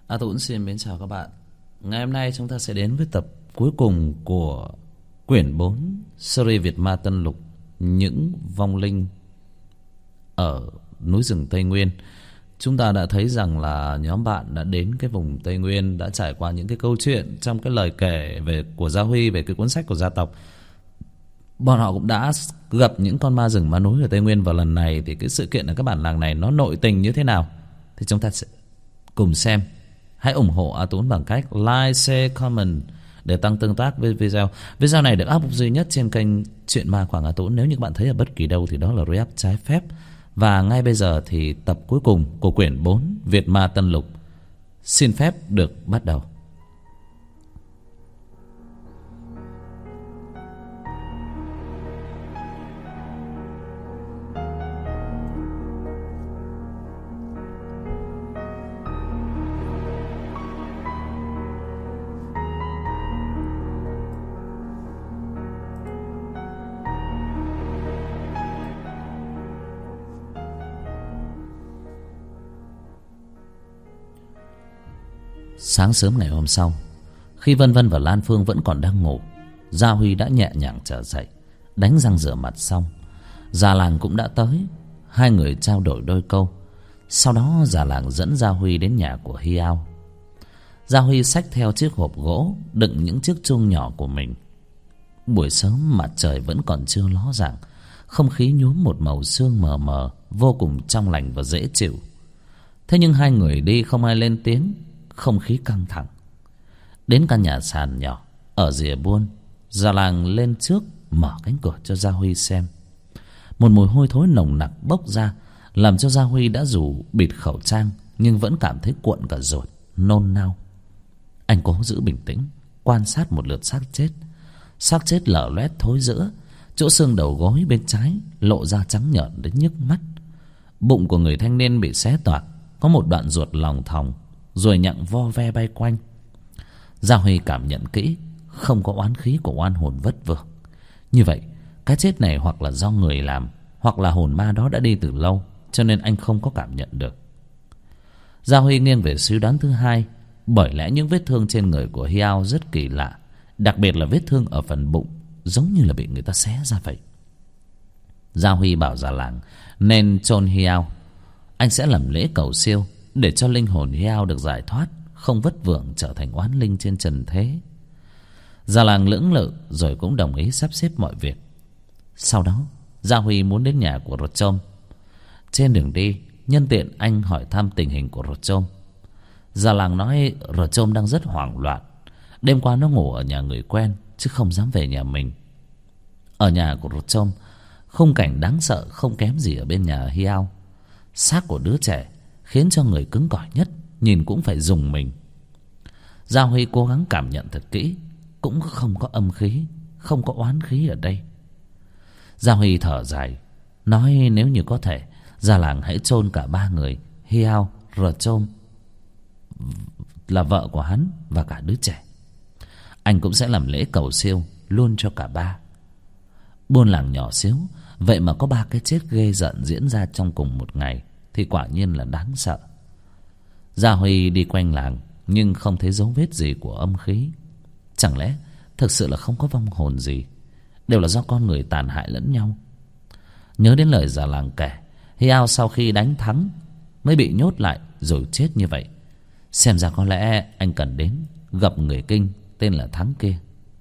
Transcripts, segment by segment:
A Tuấn xin mến chào các bạn. Ngày hôm nay chúng ta sẽ đến với tập cuối cùng của quyển 4 series Việt Ma Tân Lục, những vong linh ở núi rừng Tây Nguyên. Chúng ta đã thấy rằng là nhóm bạn đã đến cái vùng Tây Nguyên, đã trải qua những cái câu chuyện trong cái lời kể về của Gia Huy về cái cuốn sách của gia tộc. Bọn họ cũng đã gặp những con ma rừng ma núi ở Tây Nguyên, và lần này thì cái sự kiện ở các bản làng này nó nội tình như thế nào thì chúng ta sẽ cùng xem. Hãy ủng hộ A Tuấn bằng cách like, share, comment để tăng tương tác với video. Video này được up duy nhất trên kênh Chuyện Ma Quảng A Tuấn. Nếu như các bạn thấy ở bất kỳ đâu thì đó là re-up trái phép. Và ngay bây giờ thì tập cuối cùng của quyển 4 Việt Ma Tân Lục xin phép được bắt đầu. Sáng sớm ngày hôm sau, khi Vân Vân và Lan Phương vẫn còn đang ngủ, Gia Huy đã nhẹ nhàng trở dậy, đánh răng rửa mặt xong. Già làng cũng đã tới. Hai người trao đổi đôi câu. Sau đó già làng dẫn Gia Huy đến nhà của Hiao. Gia Huy xách theo chiếc hộp gỗ đựng những chiếc chuông nhỏ của mình. Buổi sớm mặt trời vẫn còn chưa ló dạng, không khí nhuốm một màu sương mờ mờ, vô cùng trong lành và dễ chịu. Thế nhưng hai người đi không ai lên tiếng, không khí căng thẳng. Đến căn nhà sàn nhỏ ở rìa buôn, già làng lên trước mở cánh cửa cho Gia Huy xem. Một mùi hôi thối nồng nặc bốc ra, làm cho Gia Huy đã dù bịt khẩu trang nhưng vẫn cảm thấy cuộn cả ruột, nôn nao. Anh cố giữ bình tĩnh, quan sát một lượt xác chết. Xác chết lở loét thối rữa, chỗ xương đầu gối bên trái lộ ra trắng nhợt đến nhức mắt. Bụng của người thanh niên bị xé toạc, có một đoạn ruột lòng thòng, rồi nhặng vo ve bay quanh. Gia Huy cảm nhận kỹ, không có oán khí của oan hồn vất vưởng. Như vậy, cái chết này hoặc là do người làm, hoặc là hồn ma đó đã đi từ lâu, cho nên anh không có cảm nhận được. Gia Huy nghiêng về suy đoán thứ hai, bởi lẽ những vết thương trên người của Hiao rất kỳ lạ, đặc biệt là vết thương ở phần bụng, giống như là bị người ta xé ra vậy. Gia Huy bảo già làng nên chôn Hiao. Anh sẽ làm lễ cầu siêu để cho linh hồn Hiao được giải thoát, không vất vưởng trở thành oán linh trên trần thế. Già làng lưỡng lự rồi cũng đồng ý sắp xếp mọi việc. Sau đó Gia Huy muốn đến nhà của Rột Trôm. Trên đường đi, nhân tiện anh hỏi thăm tình hình của Rột Trôm. Già làng nói Rột Trôm đang rất hoảng loạn. Đêm qua nó ngủ ở nhà người quen, chứ không dám về nhà mình. Ở nhà của Rột Trôm, khung cảnh đáng sợ không kém gì ở bên nhà Hiao. Xác của đứa trẻ khiến cho người cứng cỏi nhất nhìn cũng phải rùng mình. Gia Huy cố gắng cảm nhận thật kỹ, cũng không có âm khí, không có oán khí ở đây. Gia Huy thở dài, nói nếu như có thể, già làng hãy chôn cả ba người, Hiao, Rột Trôm là vợ của hắn và cả đứa trẻ. Anh cũng sẽ làm lễ cầu siêu luôn cho cả ba. Buôn làng nhỏ xíu, vậy mà có ba cái chết ghê rợn diễn ra trong cùng một ngày thì quả nhiên là đáng sợ. Gia Huy đi quanh làng nhưng không thấy dấu vết gì của âm khí. Chẳng lẽ thực sự là không có vong hồn gì, đều là do con người tàn hại lẫn nhau? Nhớ đến lời già làng kể, Hiao sau khi đánh thắng mới bị nhốt lại rồi chết như vậy. Xem ra có lẽ anh cần đến gặp người kinh tên là Thắng kia.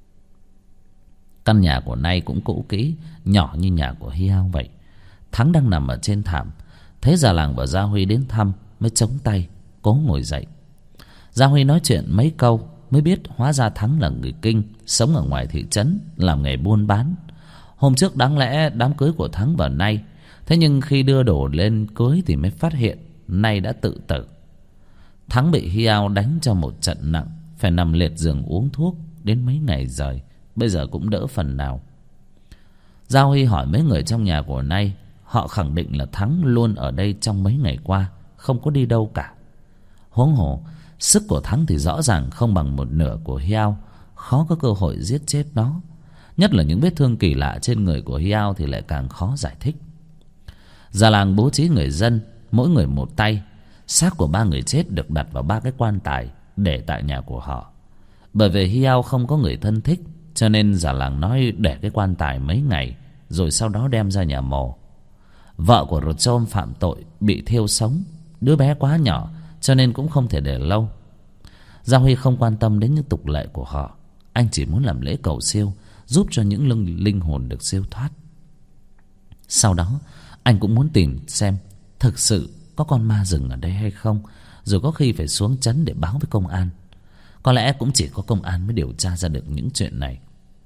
Căn nhà của Nay cũng cũ kỹ, nhỏ như nhà của Hiao vậy. Thắng đang nằm ở trên thảm, thấy già làng và Gia Huy đến thăm mới chống tay cố ngồi dậy. Gia Huy nói chuyện mấy câu mới biết hóa ra Thắng là người kinh, sống ở ngoài thị trấn, làm nghề buôn bán. Hôm trước đáng lẽ đám cưới của Thắng và Nay, thế nhưng khi đưa đồ lên cưới thì mới phát hiện Nay đã tự tử. Thắng bị Hiao đánh cho một trận nặng, phải nằm liệt giường uống thuốc đến mấy ngày rồi, bây giờ cũng đỡ phần nào. Gia Huy hỏi mấy người trong nhà của Nay, họ khẳng định là Thắng luôn ở đây trong mấy ngày qua, không có đi đâu cả. Huống hồ sức của Thắng thì rõ ràng không bằng một nửa của Hiao, khó có cơ hội giết chết nó. Nhất là những vết thương kỳ lạ trên người của Hiao thì lại càng khó giải thích. Già làng bố trí người dân mỗi người một tay, Xác của ba người chết được đặt vào ba cái quan tài để tại nhà của họ. Bởi vì Hiao không có người thân thích, cho nên già làng nói để cái quan tài mấy ngày rồi sau đó đem ra nhà mồ. Vợ của Rachom phạm tội bị thiêu sống, đứa bé quá nhỏ cho nên cũng không thể để lâu. Gia Huy không quan tâm đến những tục lệ của họ. Anh chỉ muốn làm lễ cầu siêu, giúp cho những linh hồn được siêu thoát. Sau đó anh cũng muốn tìm xem thực sự có con ma rừng ở đây hay không, rồi có khi phải xuống trấn để báo với công an. Có lẽ cũng chỉ có công an mới điều tra ra được những chuyện này.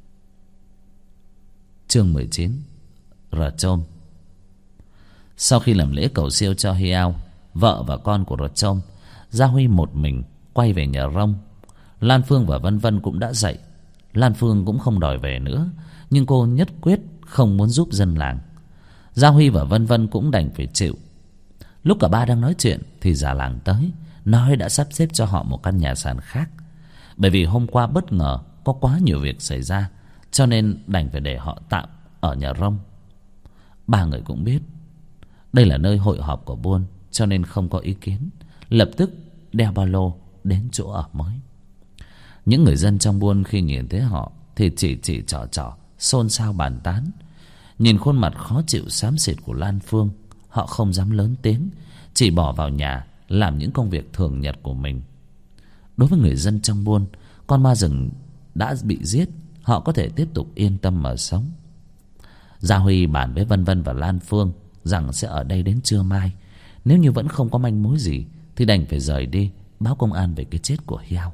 Chương 19. Rachom. Sau khi làm lễ cầu siêu cho Hiao, vợ và con của Rachom, Gia Huy một mình quay về nhà Rông. Lan Phương và Vân Vân cũng đã dậy. Lan Phương cũng không đòi về nữa, nhưng cô nhất quyết không muốn giúp dân làng. Gia Huy và Vân Vân cũng đành phải chịu. Lúc cả ba đang nói chuyện thì già làng tới, nói đã sắp xếp cho họ một căn nhà sàn khác. Bởi vì hôm qua bất ngờ có quá nhiều việc xảy ra, cho nên đành phải để họ tạm ở nhà Rông. Ba người cũng biết đây là nơi hội họp của buôn, cho nên không có ý kiến, lập tức đeo ba lô đến chỗ ở mới. Những người dân trong buôn khi nhìn thấy họ thì chỉ trỏ xôn xao bàn tán. Nhìn khuôn mặt khó chịu xám xịt của Lan Phương, họ không dám lớn tiếng, chỉ bỏ vào nhà làm những công việc thường nhật của mình. Đối với người dân trong buôn, con ma rừng đã bị giết, họ có thể tiếp tục yên tâm mà sống. Gia Huy bàn với Vân Vân và Lan Phương rằng sẽ ở đây đến trưa mai. Nếu như vẫn không có manh mối gì thì đành phải rời đi, báo công an về cái chết của Hiao.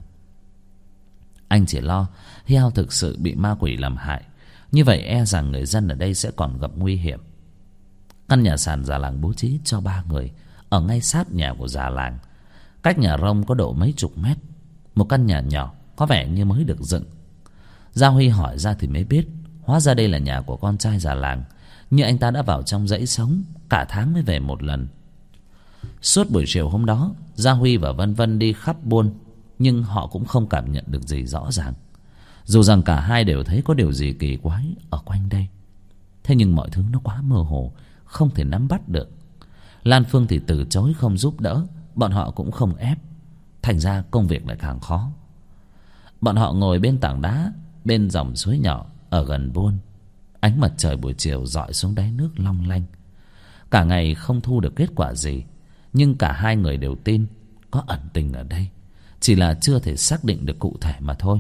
Anh chỉ lo Hiao thực sự bị ma quỷ làm hại, như vậy e rằng người dân ở đây sẽ còn gặp nguy hiểm. Căn nhà sàn già làng bố trí cho ba người ở ngay sát nhà của già làng, cách nhà Rông có độ mấy chục mét. Một căn nhà nhỏ có vẻ như mới được dựng. Gia Huy hỏi ra thì mới biết, hóa ra đây là nhà của con trai già làng, nhưng anh ta đã vào trong dãy sống, cả tháng mới về một lần. Suốt buổi chiều hôm đó, Gia Huy và Vân Vân đi khắp buôn, nhưng họ cũng không cảm nhận được gì rõ ràng, dù rằng cả hai đều thấy có điều gì kỳ quái ở quanh đây. Thế nhưng mọi thứ nó quá mơ hồ, không thể nắm bắt được. Lan Phương thì từ chối không giúp đỡ, bọn họ cũng không ép, thành ra công việc lại càng khó. Bọn họ ngồi bên tảng đá bên dòng suối nhỏ ở gần buôn. Ánh mặt trời buổi chiều rọi xuống đáy nước long lanh. Cả ngày không thu được kết quả gì, nhưng cả hai người đều tin có ẩn tình ở đây, chỉ là chưa thể xác định được cụ thể mà thôi.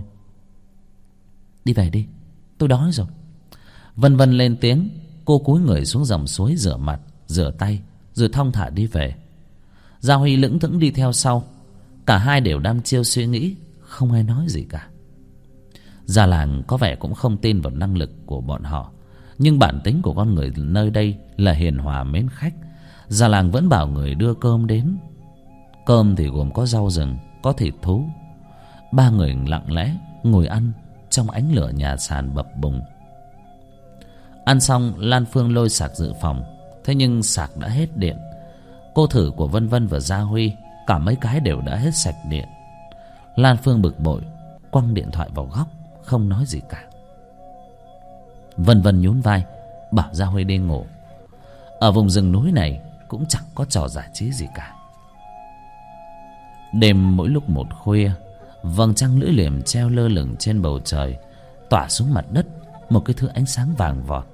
Đi về đi, tôi đói rồi. Vân Vân lên tiếng. Cô cúi người xuống dòng suối rửa mặt, rửa tay, rồi thong thả đi về. Gia Huy lững thững đi theo sau. Cả hai đều đăm chiêu suy nghĩ, không ai nói gì cả. Già làng có vẻ cũng không tin vào năng lực của bọn họ, nhưng bản tính của con người nơi đây là hiền hòa mến khách. Già làng vẫn bảo người đưa cơm đến. Cơm thì gồm có rau rừng, có thịt thú. Ba người lặng lẽ ngồi ăn trong ánh lửa nhà sàn bập bùng. Ăn xong, Lan Phương lôi sạc dự phòng, thế nhưng sạc đã hết điện. Cô thử của Vân Vân và Gia Huy, cả mấy cái đều đã hết sạch điện. Lan Phương bực bội quăng điện thoại vào góc, không nói gì cả. Vân Vân nhún vai bảo Gia Huy đi ngủ. Ở vùng rừng núi này cũng chẳng có trò giải trí gì cả. Đêm mỗi lúc một khuya, vầng trăng lưỡi liềm treo lơ lửng trên bầu trời, tỏa xuống mặt đất một cái thứ ánh sáng vàng vọt.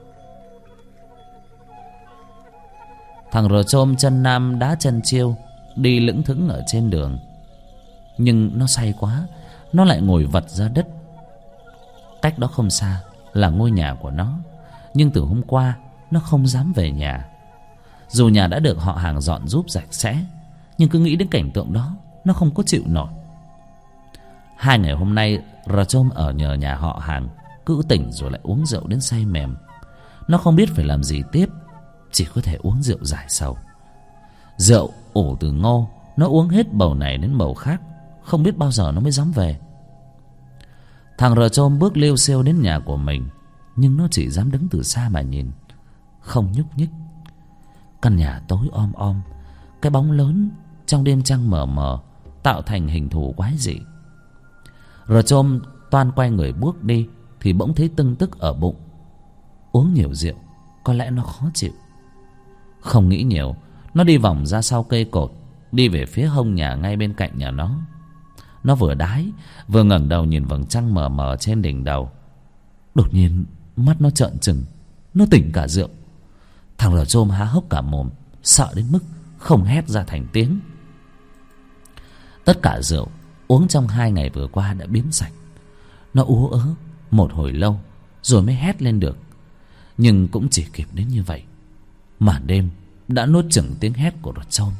Thằng Rachom chân nam đá chân chiêu đi lững thững ở trên đường, nhưng nó say quá, nó lại ngồi vật ra đất. Cách đó không xa là ngôi nhà của nó, nhưng từ hôm qua nó không dám về nhà. Dù nhà đã được họ hàng dọn giúp sạch sẽ, nhưng cứ nghĩ đến cảnh tượng đó, nó không có chịu nổi. 2 ngày hôm nay Rachom ở nhờ nhà họ hàng, cứ tỉnh rồi lại uống rượu đến say mềm. Nó không biết phải làm gì tiếp, chỉ có thể uống rượu giải sầu. Rượu ủ từ ngô, nó uống hết bầu này đến bầu khác, không biết bao giờ nó mới dám về. Thằng Rachom bước liêu xiêu đến nhà của mình, nhưng nó chỉ dám đứng từ xa mà nhìn, không nhúc nhích. Căn nhà tối om om, cái bóng lớn trong đêm trăng mờ mờ tạo thành hình thù quái dị. Rachom toan quay người bước đi thì bỗng thấy tưng tức ở bụng. Uống nhiều rượu, có lẽ nó khó chịu. Không nghĩ nhiều, nó đi vòng ra sau cây cột, đi về phía hông nhà ngay bên cạnh nhà nó. Nó vừa đái vừa ngẩng đầu nhìn vầng trăng mờ mờ trên đỉnh đầu. Đột nhiên mắt nó trợn trừng, nó tỉnh cả rượu. Thằng Rờ Chôm há hốc cả mồm, sợ đến mức không hét ra thành tiếng. Tất cả rượu uống trong 2 ngày vừa qua đã biến sạch. Nó ú ớ một hồi lâu rồi mới hét lên được, nhưng cũng chỉ kịp đến như vậy. Màn đêm đã nuốt chửng tiếng hét của Rờ Chôm.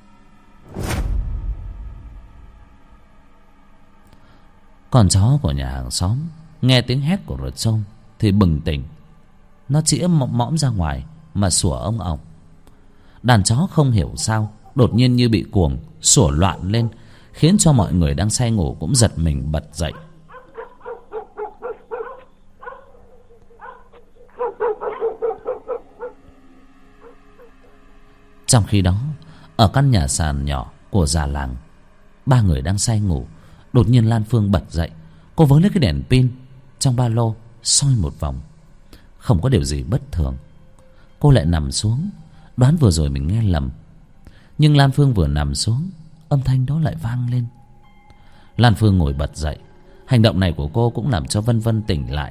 Con chó của nhà hàng xóm nghe tiếng hét của Rờ Chôm thì bừng tỉnh. Nó chĩa mõm ra ngoài mà sủa ông ổng. Đàn chó không hiểu sao đột nhiên như bị cuồng, sủa loạn lên, khiến cho mọi người đang say ngủ cũng giật mình bật dậy. Trong khi đó, ở căn nhà sàn nhỏ của già làng, 3 người đang say ngủ. Đột nhiên Lan Phương bật dậy. Cô vớ lấy cái đèn pin trong ba lô soi một vòng. Không có điều gì bất thường. Cô lại nằm xuống, đoán vừa rồi mình nghe lầm. Nhưng Lan Phương vừa nằm xuống, âm thanh đó lại vang lên. Lan Phương ngồi bật dậy. Hành động này của cô cũng làm cho Vân Vân tỉnh lại.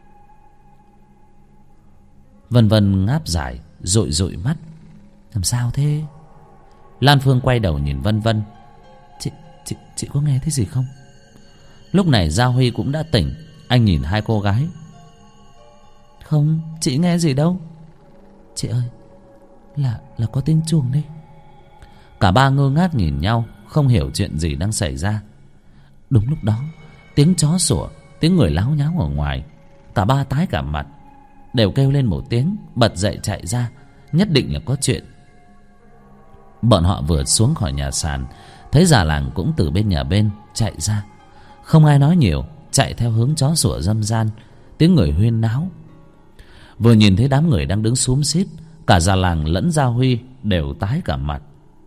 Vân Vân ngáp dài, dụi dụi mắt. Làm sao thế? Lan Phương quay đầu nhìn Vân Vân. Chị có nghe thấy gì không? Lúc này Gia Huy cũng đã tỉnh. Anh nhìn hai cô gái. Không, chị nghe gì đâu. Chị ơi, là có tiếng chuông đấy. Cả ba ngơ ngác nhìn nhau, không hiểu chuyện gì đang xảy ra. Đúng lúc đó, tiếng chó sủa, tiếng người láo nháo ở ngoài. Cả ba tái cả mặt, đều kêu lên một tiếng, bật dậy chạy ra. Nhất định là có chuyện. Bọn họ vừa xuống khỏi nhà sàn, thấy già làng cũng từ bên nhà bên chạy ra. Không ai nói nhiều, chạy theo hướng chó sủa râm ran, tiếng người huyên náo. Vừa nhìn thấy đám người đang đứng xúm xít, cả già làng lẫn Gia Huy đều tái cả mặt.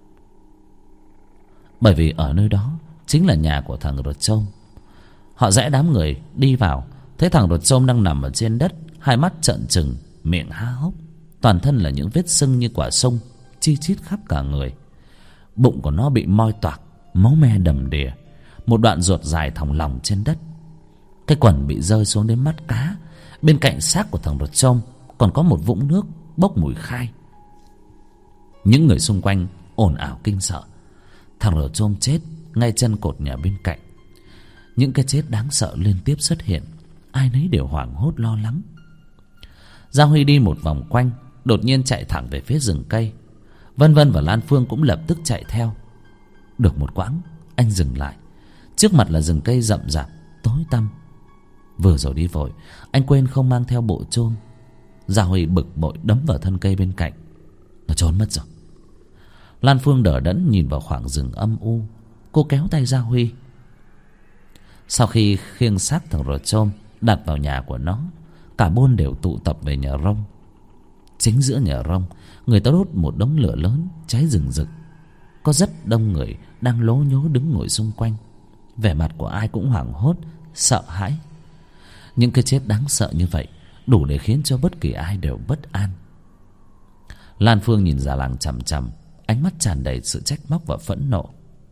Bởi vì ở nơi đó chính là nhà của thằng Ruột Trôm. Họ rẽ đám người đi vào, thấy thằng Ruột Trôm đang nằm ở trên đất, hai mắt trợn trừng, miệng há hốc, toàn thân là những vết sưng như quả sung, chi chít khắp cả người. Bụng của nó bị moi toạc, máu me đầm đìa, một đoạn ruột dài thòng lòng trên đất. Cái quần bị rơi xuống đến mắt cá. Bên cạnh xác của thằng Ruột Trôm còn có một vũng nước bốc mùi khai. Những người xung quanh ồn ào kinh sợ. Thằng Ruột Trôm chết ngay chân cột nhà bên cạnh. Những cái chết đáng sợ liên tiếp xuất hiện, ai nấy đều hoảng hốt lo lắng. Gia Huy đi một vòng quanh, đột nhiên chạy thẳng về phía rừng cây. Vân Vân và Lan Phương cũng lập tức chạy theo. Được một quãng, anh dừng lại. Trước mặt là rừng cây rậm rạp tối tăm. Vừa rồi đi vội, anh quên không mang theo bộ chôm. Gia Huy bực bội đấm vào thân cây bên cạnh. Nó trốn mất rồi. Lan Phương đờ đẫn nhìn vào khoảng rừng âm u. Cô kéo tay Gia Huy. Sau khi khiêng xác thằng Ruột Trôm đặt vào nhà của nó, cả buôn đều tụ tập về nhà rông. Chính giữa nhà rông, người ta đốt một đống lửa lớn cháy rừng rực. Có rất đông người đang lố nhố đứng ngồi xung quanh. Vẻ mặt của ai cũng hoảng hốt, sợ hãi. Những cái chết đáng sợ như vậy đủ để khiến cho bất kỳ ai đều bất an. Lan Phương nhìn già làng chằm chằm, ánh mắt tràn đầy sự trách móc và phẫn nộ.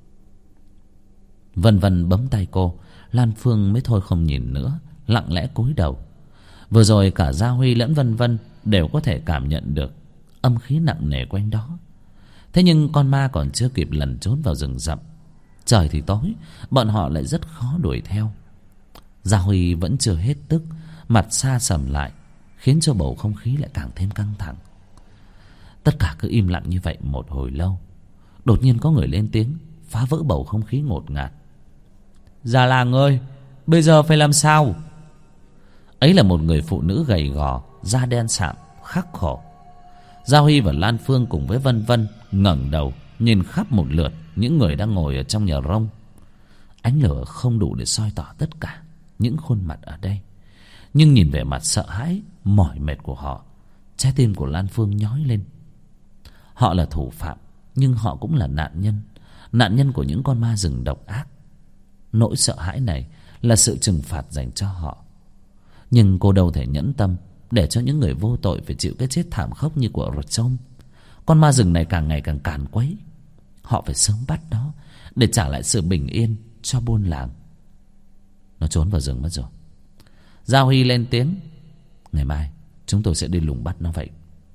Vân Vân bấm tay cô, Lan Phương mới thôi không nhìn nữa, lặng lẽ cúi đầu. Vừa rồi cả Gia Huy lẫn Vân Vân đều có thể cảm nhận được âm khí nặng nề quanh đó. Thế nhưng con ma còn chưa kịp lẩn trốn vào rừng rậm, trời thì tối, bọn họ lại rất khó đuổi theo. Gia Huy vẫn chưa hết tức, mặt xa sầm lại, khiến cho bầu không khí lại càng thêm căng thẳng. Tất cả cứ im lặng như vậy một hồi lâu. Đột nhiên có người lên tiếng, phá vỡ bầu không khí ngột ngạt. Già làng ơi, bây giờ phải làm sao? Ấy là một người phụ nữ gầy gò, da đen sạm, khắc khổ. Gia Huy và Lan Phương cùng với Vân Vân ngẩng đầu nhìn khắp một lượt những người đang ngồi ở trong nhà rông. Ánh lửa không đủ để soi tỏ tất cả những khuôn mặt ở đây, nhưng nhìn vẻ mặt sợ hãi, mỏi mệt của họ, trái tim của Lan Phương nhói lên. Họ là thủ phạm, nhưng họ cũng là nạn nhân của những con ma rừng độc ác. Nỗi sợ hãi này là sự trừng phạt dành cho họ. Nhưng cô đâu thể nhẫn tâm để cho những người vô tội phải chịu cái chết thảm khốc như của Ruột Trôm. Con ma rừng này càng ngày càng càn quấy. Họ phải sớm bắt nó để trả lại sự bình yên cho buôn làng. Nó trốn vào rừng mất rồi. Gia Huy lên tiếng: ngày mai chúng tôi sẽ đi lùng bắt nó vậy.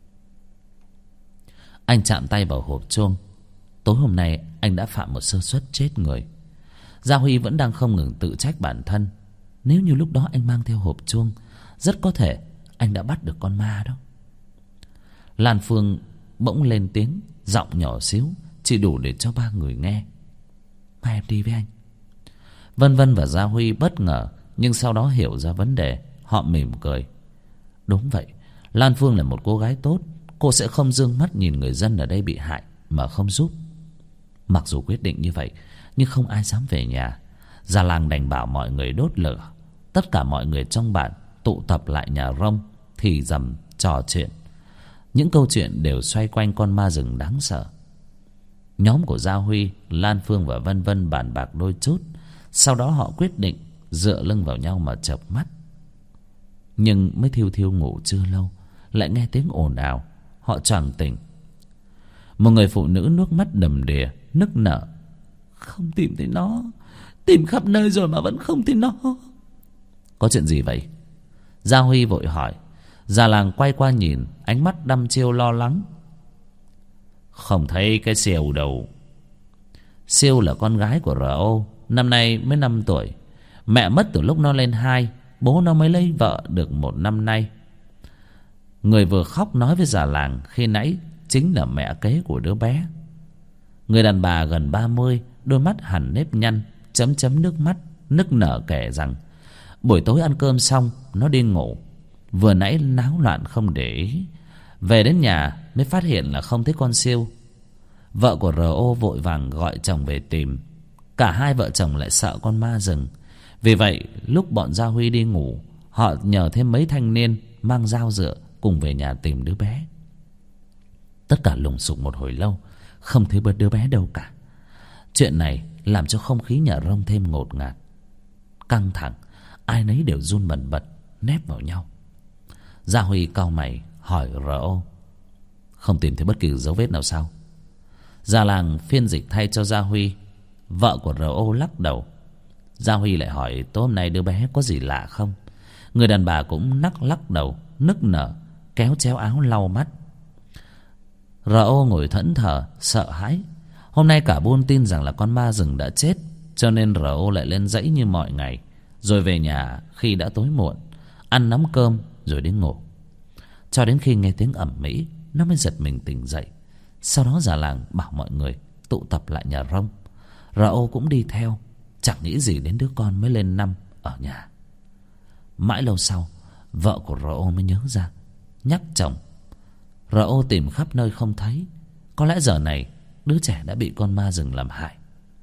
Anh chạm tay vào hộp chuông. Tối hôm nay anh đã phạm một sơ suất chết người. Gia Huy vẫn đang không ngừng tự trách bản thân. Nếu như lúc đó anh mang theo hộp chuông, rất có thể anh đã bắt được con ma đó. Lan Phương bỗng lên tiếng, giọng nhỏ xíu, chỉ đủ để cho ba người nghe: mai em đi với anh. Vân Vân và Gia Huy bất ngờ, nhưng sau đó hiểu ra vấn đề. Họ mỉm cười. Đúng vậy, Lan Phương là một cô gái tốt. Cô sẽ không dương mắt nhìn người dân ở đây bị hại mà không giúp. Mặc dù quyết định như vậy, nhưng không ai dám về nhà. Già làng đành bảo mọi người đốt lửa. Tất cả mọi người trong bản tụ tập lại nhà Rông, thì dầm trò chuyện. Những câu chuyện đều xoay quanh con ma rừng đáng sợ. Nhóm của Gia Huy, Lan Phương và Vân Vân bàn bạc đôi chút. Sau đó họ quyết định dựa lưng vào nhau mà chợp mắt. Nhưng mới thiêu thiêu ngủ chưa lâu, lại nghe tiếng ồn ào. Họ choàng tỉnh. Một người phụ nữ nước mắt đầm đìa, nức nở: không tìm thấy nó, tìm khắp nơi rồi mà vẫn không thấy nó. Có chuyện gì vậy? Gia Huy vội hỏi. Già làng quay qua nhìn, ánh mắt đăm chiêu lo lắng. Không thấy cái Siêu đâu. Siêu là con gái của R.O. Năm nay mới 5 tuổi. Mẹ mất từ lúc nó lên 2. Bố nó mới lấy vợ được 1 năm nay. Người vừa khóc nói với già làng khi nãy chính là mẹ kế của đứa bé. Người đàn bà gần 30, đôi mắt hằn nếp nhăn, chấm chấm nước mắt, nức nở kể rằng buổi tối ăn cơm xong nó đi ngủ. Vừa nãy náo loạn không để ý. Về đến nhà mới phát hiện là không thấy con Siêu. Vợ của R.O. vội vàng gọi chồng về tìm. Cả hai vợ chồng lại sợ con ma rừng. Vì vậy lúc bọn Gia Huy đi ngủ, họ nhờ thêm mấy thanh niên mang dao dựa cùng về nhà tìm đứa bé. Tất cả lùng sục một hồi lâu, không thấy đứa bé đâu cả. Chuyện này làm cho không khí nhà Rông thêm ngột ngạt, căng thẳng. Ai nấy đều run bần bật, nép vào nhau. Gia Huy cau mày hỏi R.O. không tìm thấy bất kỳ dấu vết nào sao? Già làng phiên dịch thay cho Gia Huy. Vợ của R.O. lắc đầu. Gia Huy lại hỏi tối hôm nay đứa bé có gì lạ không? Người đàn bà cũng lắc đầu, nức nở, kéo chéo áo lau mắt. R.O. ngồi thẫn thờ, sợ hãi. Hôm nay cả buôn tin rằng là con ma rừng đã chết, cho nên R.O. lại lên dãy như mọi ngày, rồi về nhà khi đã tối muộn, ăn nắm cơm rồi đến ngủ. Cho đến khi nghe tiếng ầm ĩ, nó mới giật mình tỉnh dậy. Sau đó già làng bảo mọi người tụ tập lại nhà Rông. R.O. cũng đi theo, chẳng nghĩ gì đến đứa con mới lên 5 ở nhà. Mãi lâu sau, vợ của R.O. mới nhớ ra, nhắc chồng. R.O. tìm khắp nơi không thấy. Có lẽ giờ này đứa trẻ đã bị con ma rừng làm hại.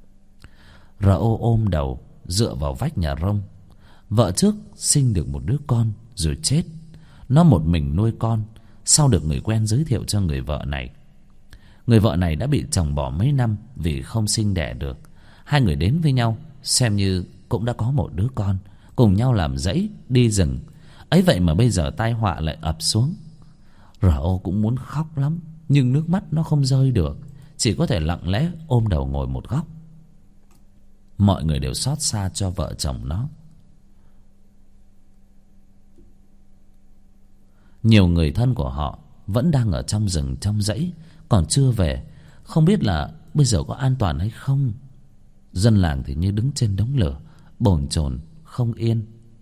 R.O. ôm đầu dựa vào vách nhà Rông. Vợ trước sinh được một đứa con rồi chết. Nó một mình nuôi con, sau được người quen giới thiệu cho người vợ này. Người vợ này đã bị chồng bỏ mấy năm vì không sinh đẻ được. Hai người đến với nhau xem như cũng đã có một đứa con, cùng nhau làm dãy đi rừng. Ấy vậy mà bây giờ tai họa lại ập xuống. R.O. cũng muốn khóc lắm, nhưng nước mắt nó không rơi được, chỉ có thể lặng lẽ ôm đầu ngồi một góc. Mọi người đều xót xa cho vợ chồng nó. Nhiều người thân của họ vẫn đang ở trong rừng trong dãy, còn chưa về, không biết là bây giờ có an toàn hay không. Dân làng thì như đứng trên đống lửa, bồn chồn không yên.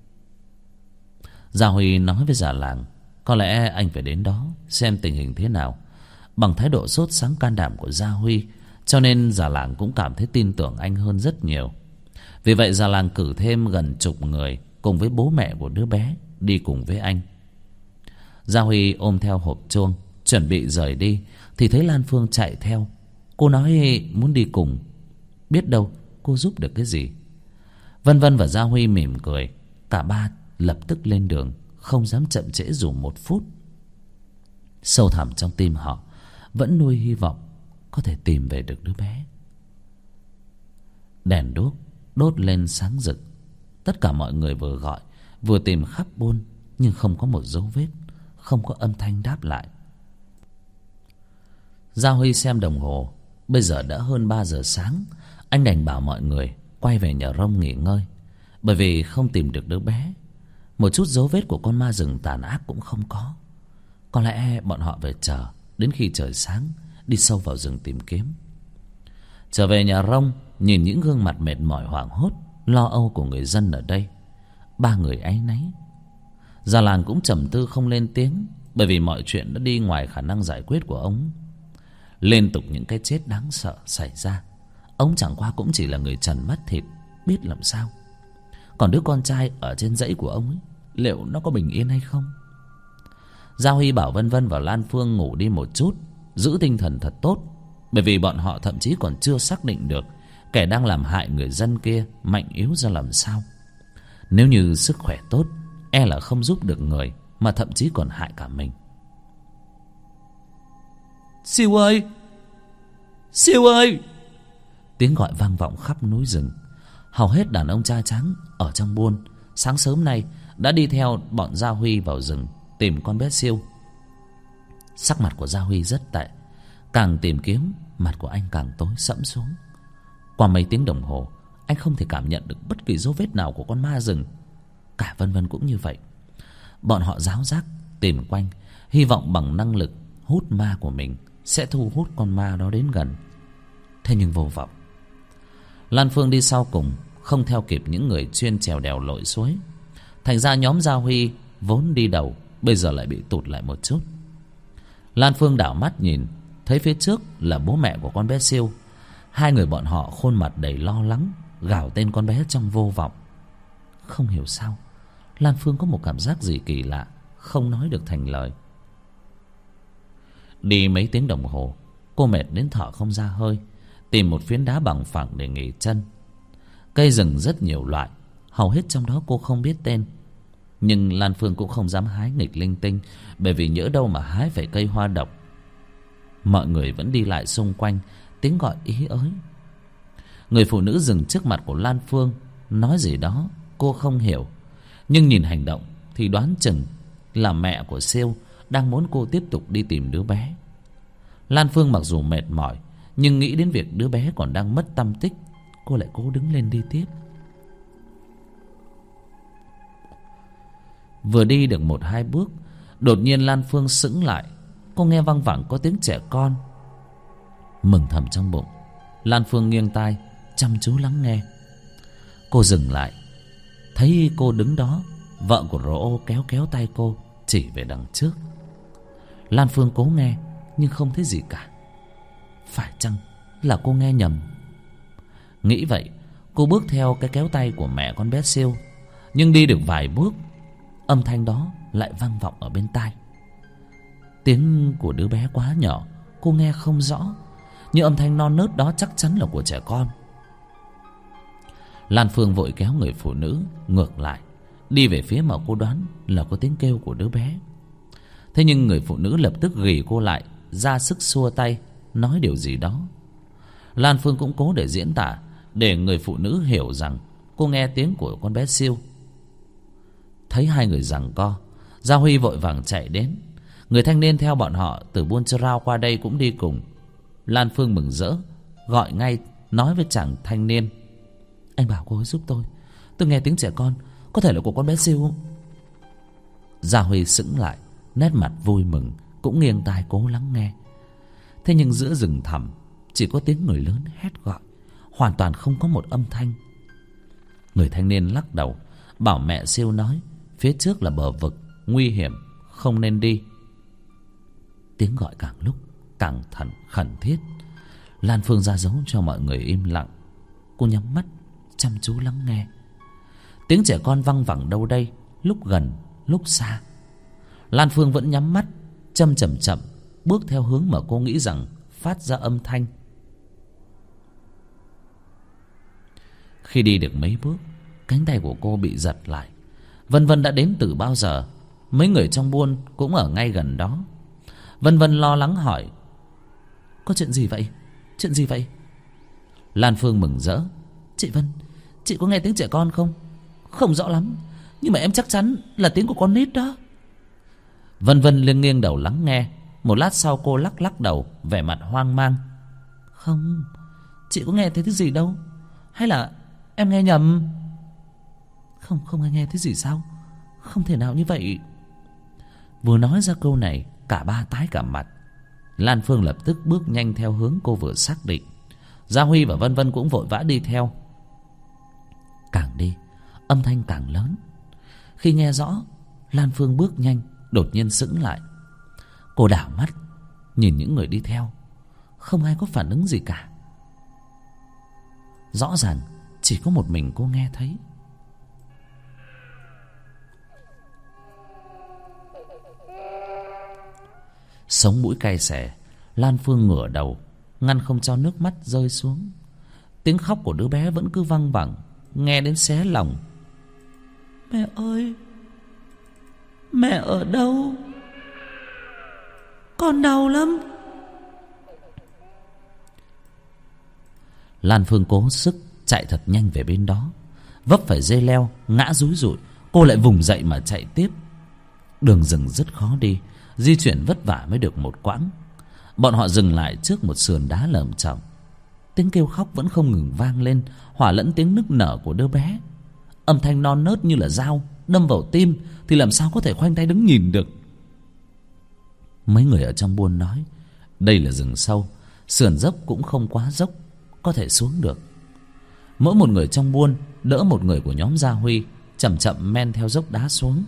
Gia Huy nói với già làng có lẽ anh phải đến đó xem tình hình thế nào. Bằng thái độ sốt sắng can đảm của Gia Huy, cho nên già làng cũng cảm thấy tin tưởng anh hơn rất nhiều. Vì vậy già làng cử thêm gần chục người cùng với bố mẹ của đứa bé đi cùng với anh. Gia Huy ôm theo hộp chuông chuẩn bị rời đi thì thấy Lan Phương chạy theo. Cô nói muốn đi cùng, biết đâu cô giúp được cái gì. Vân Vân và Gia Huy mỉm cười. Cả ba lập tức lên đường, không dám chậm trễ dù một phút. Sâu thẳm trong tim họ vẫn nuôi hy vọng có thể tìm về được đứa bé. Đèn đuốc đốt lên sáng rực. Tất cả mọi người vừa gọi vừa tìm khắp buôn, nhưng không có một dấu vết, không có âm thanh đáp lại. Gia Huy xem đồng hồ, Bây giờ đã hơn 3 giờ sáng. Anh đành bảo mọi người quay về nhà Rông nghỉ ngơi, bởi vì không tìm được đứa bé. Một chút dấu vết của con ma rừng tàn ác cũng không có. Có lẽ bọn họ phải chờ đến khi trời sáng, đi sâu vào rừng tìm kiếm. Trở về nhà Rông, nhìn những gương mặt mệt mỏi hoảng hốt lo âu của người dân ở đây, ba người áy náy. Già làng cũng trầm tư không lên tiếng, bởi vì mọi chuyện đã đi ngoài khả năng giải quyết của ông. Liên tục những cái chết đáng sợ xảy ra, ông chẳng qua cũng chỉ là người trần mắt thịt, biết làm sao. Còn đứa con trai ở trên dãy của ông ấy, liệu nó có bình yên hay không? Gia Huy bảo Vân Vân và Lan Phương ngủ đi một chút, giữ tinh thần thật tốt, bởi vì bọn họ thậm chí còn chưa xác định được kẻ đang làm hại người dân kia mạnh yếu ra làm sao. Nếu như sức khỏe tốt, e là không giúp được người, mà thậm chí còn hại cả mình. Siêu ơi! Siêu ơi! Tiếng gọi vang vọng khắp núi rừng. Hầu hết đàn ông trai tráng ở trong buôn sáng sớm nay đã đi theo bọn Gia Huy vào rừng tìm con bé Siêu. Sắc mặt của Gia Huy rất tệ, càng tìm kiếm mặt của anh càng tối sẫm xuống. Qua mấy tiếng đồng hồ, anh không thể cảm nhận được bất kỳ dấu vết nào của con ma rừng. Cả Vân Vân cũng như vậy. Bọn họ ráo rác tìm quanh, hy vọng bằng năng lực hút ma của mình sẽ thu hút con ma đó đến gần. Thế nhưng vô vọng. Lan Phương đi sau cùng, không theo kịp những người chuyên trèo đèo lội suối. Thành ra nhóm Gia Huy vốn đi đầu, bây giờ lại bị tụt lại một chút. Lan Phương đảo mắt nhìn, thấy phía trước là bố mẹ của con bé Siêu. Hai người bọn họ khuôn mặt đầy lo lắng, gào tên con bé trong vô vọng. Không hiểu sao, Lan Phương có một cảm giác gì kỳ lạ, không nói được thành lời. Đi mấy tiếng đồng hồ, cô mệt đến thở không ra hơi, tìm một phiến đá bằng phẳng để nghỉ chân. Cây rừng rất nhiều loại, hầu hết trong đó cô không biết tên. Nhưng Lan Phương cũng không dám hái nghịch linh tinh, bởi vì nhỡ đâu mà hái phải cây hoa độc. Mọi người vẫn đi lại xung quanh, tiếng gọi ý ới. Người phụ nữ dừng trước mặt của Lan Phương, nói gì đó cô không hiểu, nhưng nhìn hành động thì đoán chừng là mẹ của Siêu đang muốn cô tiếp tục đi tìm đứa bé. Lan Phương mặc dù mệt mỏi, nhưng nghĩ đến việc đứa bé còn đang mất tăm tích, cô lại cố đứng lên đi tiếp. Vừa đi được 1-2 bước, đột nhiên Lan Phương sững lại. Cô nghe văng vẳng có tiếng trẻ con. Mừng thầm trong bụng, Lan Phương nghiêng tai chăm chú lắng nghe. Cô dừng lại, thấy cô đứng đó, vợ của Rô kéo kéo tay cô chỉ về đằng trước. Lan Phương cố nghe nhưng không thấy gì cả. Phải chăng là cô nghe nhầm? Nghĩ vậy, cô bước theo cái kéo tay của mẹ con bé Siêu. Nhưng đi được vài bước, âm thanh đó lại vang vọng ở bên tai. Tiếng của đứa bé quá nhỏ, cô nghe không rõ, nhưng âm thanh non nớt đó chắc chắn là của trẻ con. Lan Phương vội kéo người phụ nữ ngược lại, đi về phía mà cô đoán là có tiếng kêu của đứa bé. Thế nhưng người phụ nữ lập tức ghì cô lại, ra sức xua tay, nói điều gì đó. Lan Phương cũng cố để diễn tả, để người phụ nữ hiểu rằng cô nghe tiếng của con bé Siêu. Thấy hai người giằng co, Gia Huy vội vàng chạy đến. Người thanh niên theo bọn họ từ Buôn Chơ Rao qua đây cũng đi cùng. Lan Phương mừng rỡ, gọi ngay, nói với chàng thanh niên: Anh bảo cô ấy giúp tôi nghe tiếng trẻ con, có thể là của con bé Siêu. Gia Huy sững lại, nét mặt vui mừng, cũng nghiêng tai cố lắng nghe. Thế nhưng giữa rừng thẳm chỉ có tiếng người lớn hét gọi, hoàn toàn không có một âm thanh. Người thanh niên lắc đầu, bảo mẹ Siêu nói phía trước là bờ vực, nguy hiểm, không nên đi. Tiếng gọi càng lúc càng khẩn thiết. Lan Phương ra dấu cho mọi người im lặng. Cô nhắm mắt chăm chú lắng nghe. Tiếng trẻ con văng vẳng đâu đây, lúc gần lúc xa. Lan Phương vẫn nhắm mắt, chậm chậm bước theo hướng mà cô nghĩ rằng phát ra âm thanh. Khi đi được mấy bước, cánh tay của cô bị giật lại. Vân Vân đã đến từ bao giờ? Mấy người trong buôn cũng ở ngay gần đó. Vân Vân lo lắng hỏi: Có chuyện gì vậy? Chuyện gì vậy? Lan Phương mừng rỡ: Chị Vân, chị có nghe tiếng trẻ con không? Không rõ lắm, nhưng mà em chắc chắn là tiếng của con nít đó. Vân Vân nghiêng đầu lắng nghe. Một lát sau cô lắc lắc đầu, vẻ mặt hoang mang: Không, chị có nghe thấy thứ gì đâu. Hay là em nghe nhầm? Không nghe thấy gì sao? Không thể nào như vậy. Vừa nói ra câu này, cả ba tái cả mặt. Lan Phương lập tức bước nhanh theo hướng cô vừa xác định. Gia Huy và Vân Vân cũng vội vã đi theo. Càng đi, âm thanh càng lớn. Khi nghe rõ, Lan Phương bước nhanh, đột nhiên sững lại. Cô đảo mắt nhìn những người đi theo, không ai có phản ứng gì cả. Rõ ràng chỉ có một mình cô nghe thấy. Sống mũi cay xè, Lan Phương ngửa đầu ngăn không cho nước mắt rơi xuống. Tiếng khóc của đứa bé vẫn cứ văng vẳng, nghe đến xé lòng. Mẹ ơi, mẹ ở đâu? Con đau lắm. Lan Phương cố sức chạy thật nhanh về bên đó, vấp phải dây leo, ngã rúi rụi. Cô lại vùng dậy mà chạy tiếp. Đường rừng rất khó đi, di chuyển vất vả mới được một quãng. Bọn họ dừng lại trước một sườn đá lởm chởm. Tiếng kêu khóc vẫn không ngừng vang lên, hòa lẫn tiếng nức nở của đứa bé. Âm thanh non nớt như là dao đâm vào tim, thì làm sao có thể khoanh tay đứng nhìn được. Mấy người ở trong buôn nói đây là rừng sâu, sườn dốc cũng không quá dốc, có thể xuống được. Mỗi một người trong buôn đỡ một người của nhóm Gia Huy, chậm chậm men theo dốc đá xuống.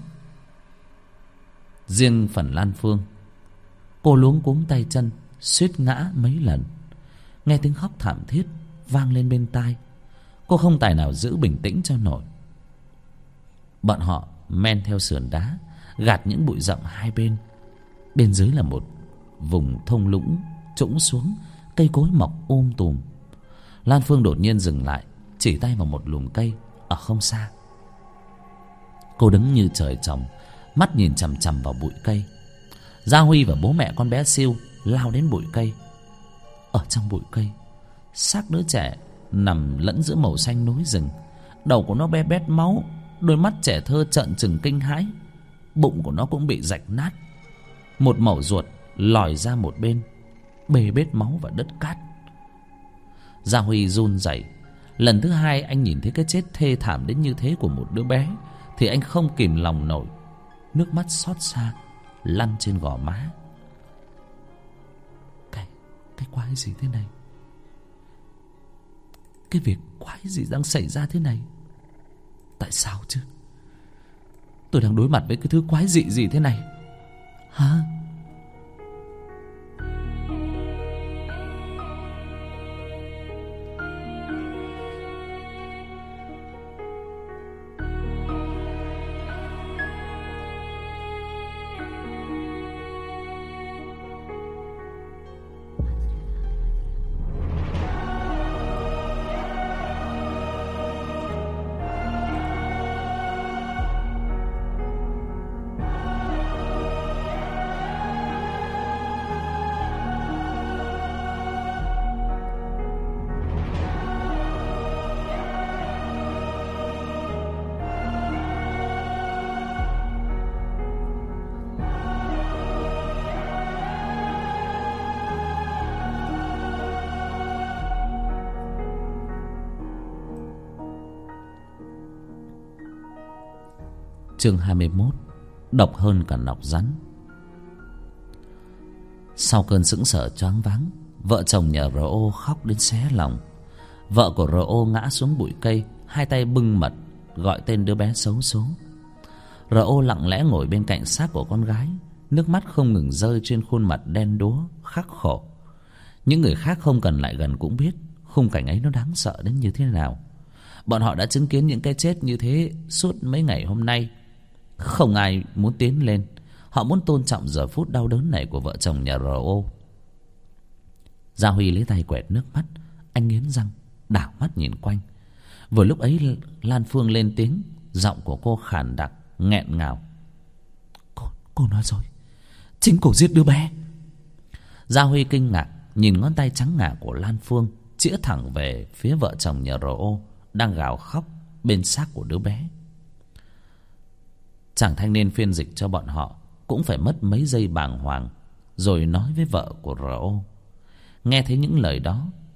Riêng phần Lan Phương, cô luống cuống tay chân, suýt ngã mấy lần. Nghe tiếng khóc thảm thiết vang lên bên tai, cô không tài nào giữ bình tĩnh cho nổi. Bọn họ men theo sườn đá, gạt những bụi rậm hai bên. Bên dưới là một vùng thung lũng trũng xuống, cây cối mọc tùm. Lan Phương đột nhiên dừng lại, chỉ tay vào một lùm cây ở không xa. Cô đứng như trời trồng, mắt nhìn chằm chằm vào bụi cây. Gia Huy và bố mẹ con bé Siêu lao đến bụi cây. Ở trong bụi cây, xác đứa trẻ nằm lẫn giữa màu xanh núi rừng. Đầu của nó be bét máu, đôi mắt trẻ thơ trợn trừng kinh hãi. Bụng của nó cũng bị rạch nát, một mẩu ruột lòi ra một bên, bê bết máu và đất cát. Gia Huy run rẩy. Lần thứ hai anh nhìn thấy cái chết thê thảm đến như thế của một đứa bé, thì anh không kìm lòng nổi, nước mắt xót xa lăn trên gò má. Cái quái gì thế này? Cái việc quái gì đang xảy ra thế này? Tại sao chứ? Tôi đang đối mặt với cái thứ quái dị gì thế này hả? Chương 21. Độc hơn cả nọc rắn. Sau cơn sững sờ choáng váng, vợ chồng nhà R.O. khóc đến xé lòng. Vợ của R.O. ngã xuống bụi cây, hai tay bưng mật gọi tên đứa bé xấu số. R.O. lặng lẽ ngồi bên cạnh xác của con gái, nước mắt không ngừng rơi trên khuôn mặt đen đúa khắc khổ. Những người khác không cần lại gần cũng biết khung cảnh ấy nó đáng sợ đến như thế nào. Bọn họ đã chứng kiến những cái chết như thế suốt mấy ngày hôm nay. Không ai muốn tiến lên. Họ muốn tôn trọng giờ phút đau đớn này của vợ chồng nhà R.O. Gia Huy lấy tay quẹt nước mắt. Anh nghiến răng đảo mắt nhìn quanh. Vừa lúc ấy Lan Phương lên tiếng, giọng của cô khàn đặc nghẹn ngào. Cô nói rồi, chính cô giết đứa bé. Gia Huy kinh ngạc nhìn ngón tay trắng ngà của Lan Phương chĩa thẳng về phía vợ chồng nhà R.O. đang gào khóc bên xác của đứa bé. Chàng thanh niên phiên dịch cho bọn họ cũng phải mất mấy giây bàng hoàng, rồi nói với vợ của R.O. Nghe thấy những lời đó,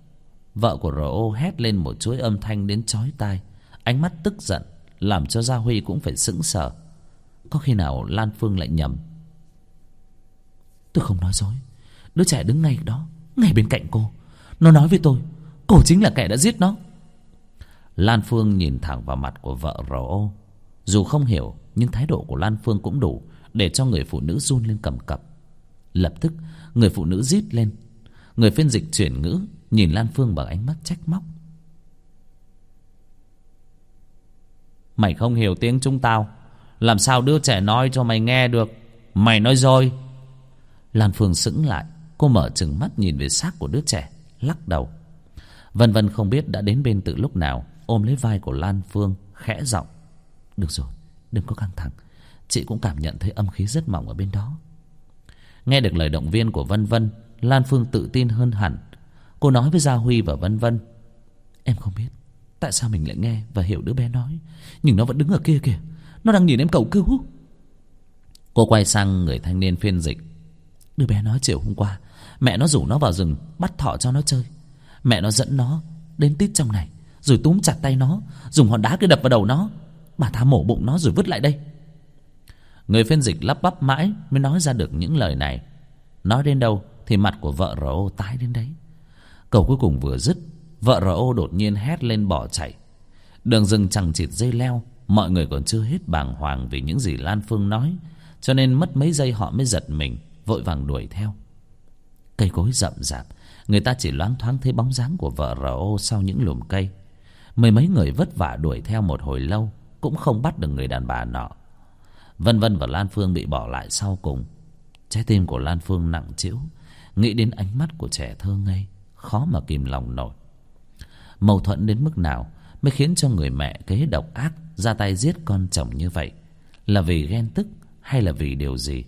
Vợ của R.O. hét lên một chuỗi âm thanh đến chói tai, ánh mắt tức giận làm cho Gia Huy cũng phải sững sờ. Có khi nào Lan Phương lại nhầm? Tôi không nói dối, đứa trẻ đứng ngay đó, ngay bên cạnh cô. Nó nói với tôi, cô chính là kẻ đã giết nó. Lan Phương nhìn thẳng vào mặt của vợ R.O. Dù không hiểu, nhưng thái độ của Lan Phương cũng đủ để cho người phụ nữ run lên cầm cập. Lập tức người phụ nữ rít lên. Người phiên dịch chuyển ngữ nhìn Lan Phương bằng ánh mắt trách móc. Mày không hiểu tiếng chúng tao, làm sao đứa trẻ nói cho mày nghe được? Mày nói dối. Lan Phương sững lại. Cô mở trừng mắt nhìn về xác của đứa trẻ, lắc đầu. Vân Vân không biết đã đến bên từ lúc nào, ôm lấy vai của Lan Phương, khẽ giọng. Được rồi, đừng có căng thẳng. Chị cũng cảm nhận thấy âm khí rất mỏng ở bên đó. Nghe được lời động viên của Vân Vân, Lan Phương tự tin hơn hẳn. Cô nói với Gia Huy và Vân Vân, em không biết tại sao mình lại nghe và hiểu đứa bé nói, nhưng nó vẫn đứng ở kia kìa. Nó đang nhìn em cầu cứu. Cô quay sang người thanh niên phiên dịch. Đứa bé nói chiều hôm qua mẹ nó rủ nó vào rừng bắt thỏ cho nó chơi. Mẹ nó dẫn nó đến tít trong này, rồi túm chặt tay nó, dùng hòn đá kia đập vào đầu nó. Bà ta mổ bụng nó rồi vứt lại đây. Người phiên dịch lắp bắp mãi mới nói ra được những lời này. Nói đến đâu thì mặt của vợ R.O. tái đến đấy. Câu cuối cùng vừa dứt, vợ R.O. đột nhiên hét lên bỏ chạy. Đường rừng chằng chịt dây leo, mọi người còn chưa hết bàng hoàng vì những gì Lan Phương nói, cho nên mất mấy giây họ mới giật mình, vội vàng đuổi theo. Cây cối rậm rạp, người ta chỉ loáng thoáng thấy bóng dáng của vợ R.O. sau những lùm cây. Mười mấy người vất vả đuổi theo một hồi lâu cũng không bắt được người đàn bà nọ. Vân Vân và Lan Phương bị bỏ lại sau cùng. Trái tim của Lan Phương nặng trĩu, nghĩ đến ánh mắt của trẻ thơ ngây, khó mà kìm lòng nổi. Mâu thuẫn đến mức nào mới khiến cho người mẹ kế độc ác ra tay giết con chồng như vậy? Là vì ghen tức hay là vì điều gì?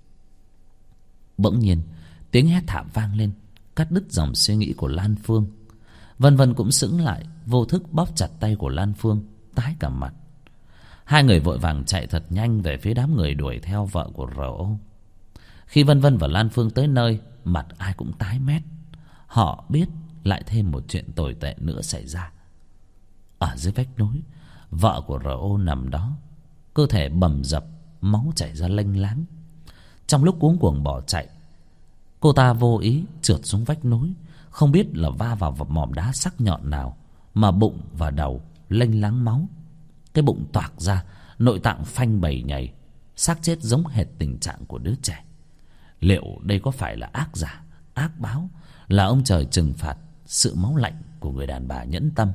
Bỗng nhiên tiếng hét thảm vang lên, cắt đứt dòng suy nghĩ của Lan Phương. Vân Vân cũng sững lại, vô thức bóp chặt tay của Lan Phương, tái cả mặt. Hai người vội vàng chạy thật nhanh về phía đám người đuổi theo vợ của R.O. Khi Vân Vân và Lan Phương tới nơi, mặt ai cũng tái mét. Họ biết lại thêm một chuyện tồi tệ nữa xảy ra. Ở dưới vách núi, vợ của R.O. nằm đó, cơ thể bầm dập, máu chảy ra lênh láng. Trong lúc cuống cuồng bỏ chạy, cô ta vô ý trượt xuống vách núi, không biết là va vào mỏm đá sắc nhọn nào mà bụng và đầu lênh láng máu. Cái bụng toạc ra, nội tạng phanh bầy nhầy, xác chết giống hệt tình trạng của đứa trẻ. Liệu đây có phải là ác giả, ác báo, là ông trời trừng phạt sự máu lạnh của người đàn bà nhẫn tâm?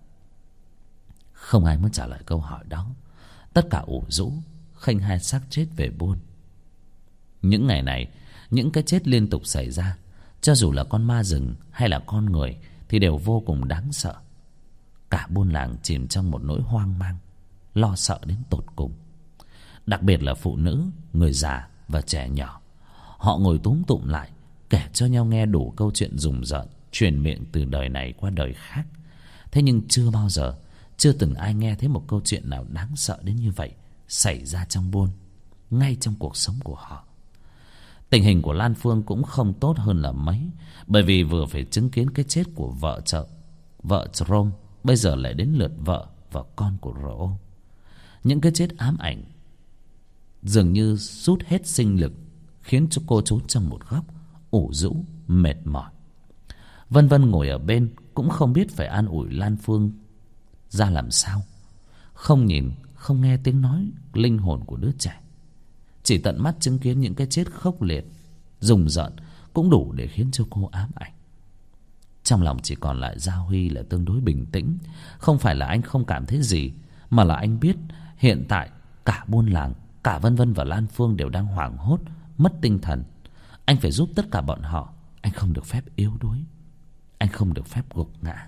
Không ai muốn trả lời câu hỏi đó. Tất cả ủ rũ khênh hai xác chết về buôn. Những ngày này, những cái chết liên tục xảy ra, cho dù là con ma rừng hay là con người thì đều vô cùng đáng sợ. Cả buôn làng chìm trong một nỗi hoang mang, lo sợ đến tột cùng. Đặc biệt là phụ nữ, người già và trẻ nhỏ. Họ ngồi túm tụm lại, kể cho nhau nghe đủ câu chuyện rùng rợn truyền miệng từ đời này qua đời khác. Thế nhưng chưa bao giờ, chưa từng ai nghe thấy một câu chuyện nào đáng sợ đến như vậy xảy ra trong buôn, ngay trong cuộc sống của họ. Tình hình của Lan Phương cũng không tốt hơn là mấy, bởi vì vừa phải chứng kiến cái chết của vợ Rôm, bây giờ lại đến lượt vợ và con của R.O. Những cái chết ám ảnh dường như rút hết sinh lực, khiến cho cô trốn trong một góc, ủ rũ, mệt mỏi. Vân Vân ngồi ở bên cũng không biết phải an ủi Lan Phương ra làm sao. Không nhìn, không nghe tiếng nói linh hồn của đứa trẻ, chỉ tận mắt chứng kiến những cái chết khốc liệt, rùng rợn cũng đủ để khiến cho cô ám ảnh. Trong lòng chỉ còn lại Gia Huy là tương đối bình tĩnh. Không phải là anh không cảm thấy gì, mà là anh biết hiện tại cả buôn làng, cả Vân Vân và Lan Phương đều đang hoảng hốt, mất tinh thần. Anh phải giúp tất cả bọn họ. Anh không được phép yếu đuối, anh không được phép gục ngã.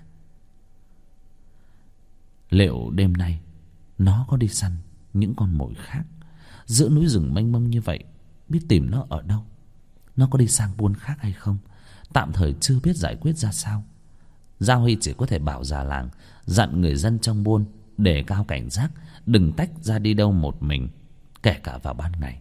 Liệu đêm nay nó có đi săn những con mồi khác giữa núi rừng mênh mông như vậy? Biết tìm nó ở đâu? Nó có đi sang buôn khác hay không? Tạm thời chưa biết giải quyết ra sao. Gia Huy chỉ có thể bảo già làng dặn người dân trong buôn đề cao cảnh giác, đừng tách ra đi đâu một mình, kể cả vào ban ngày.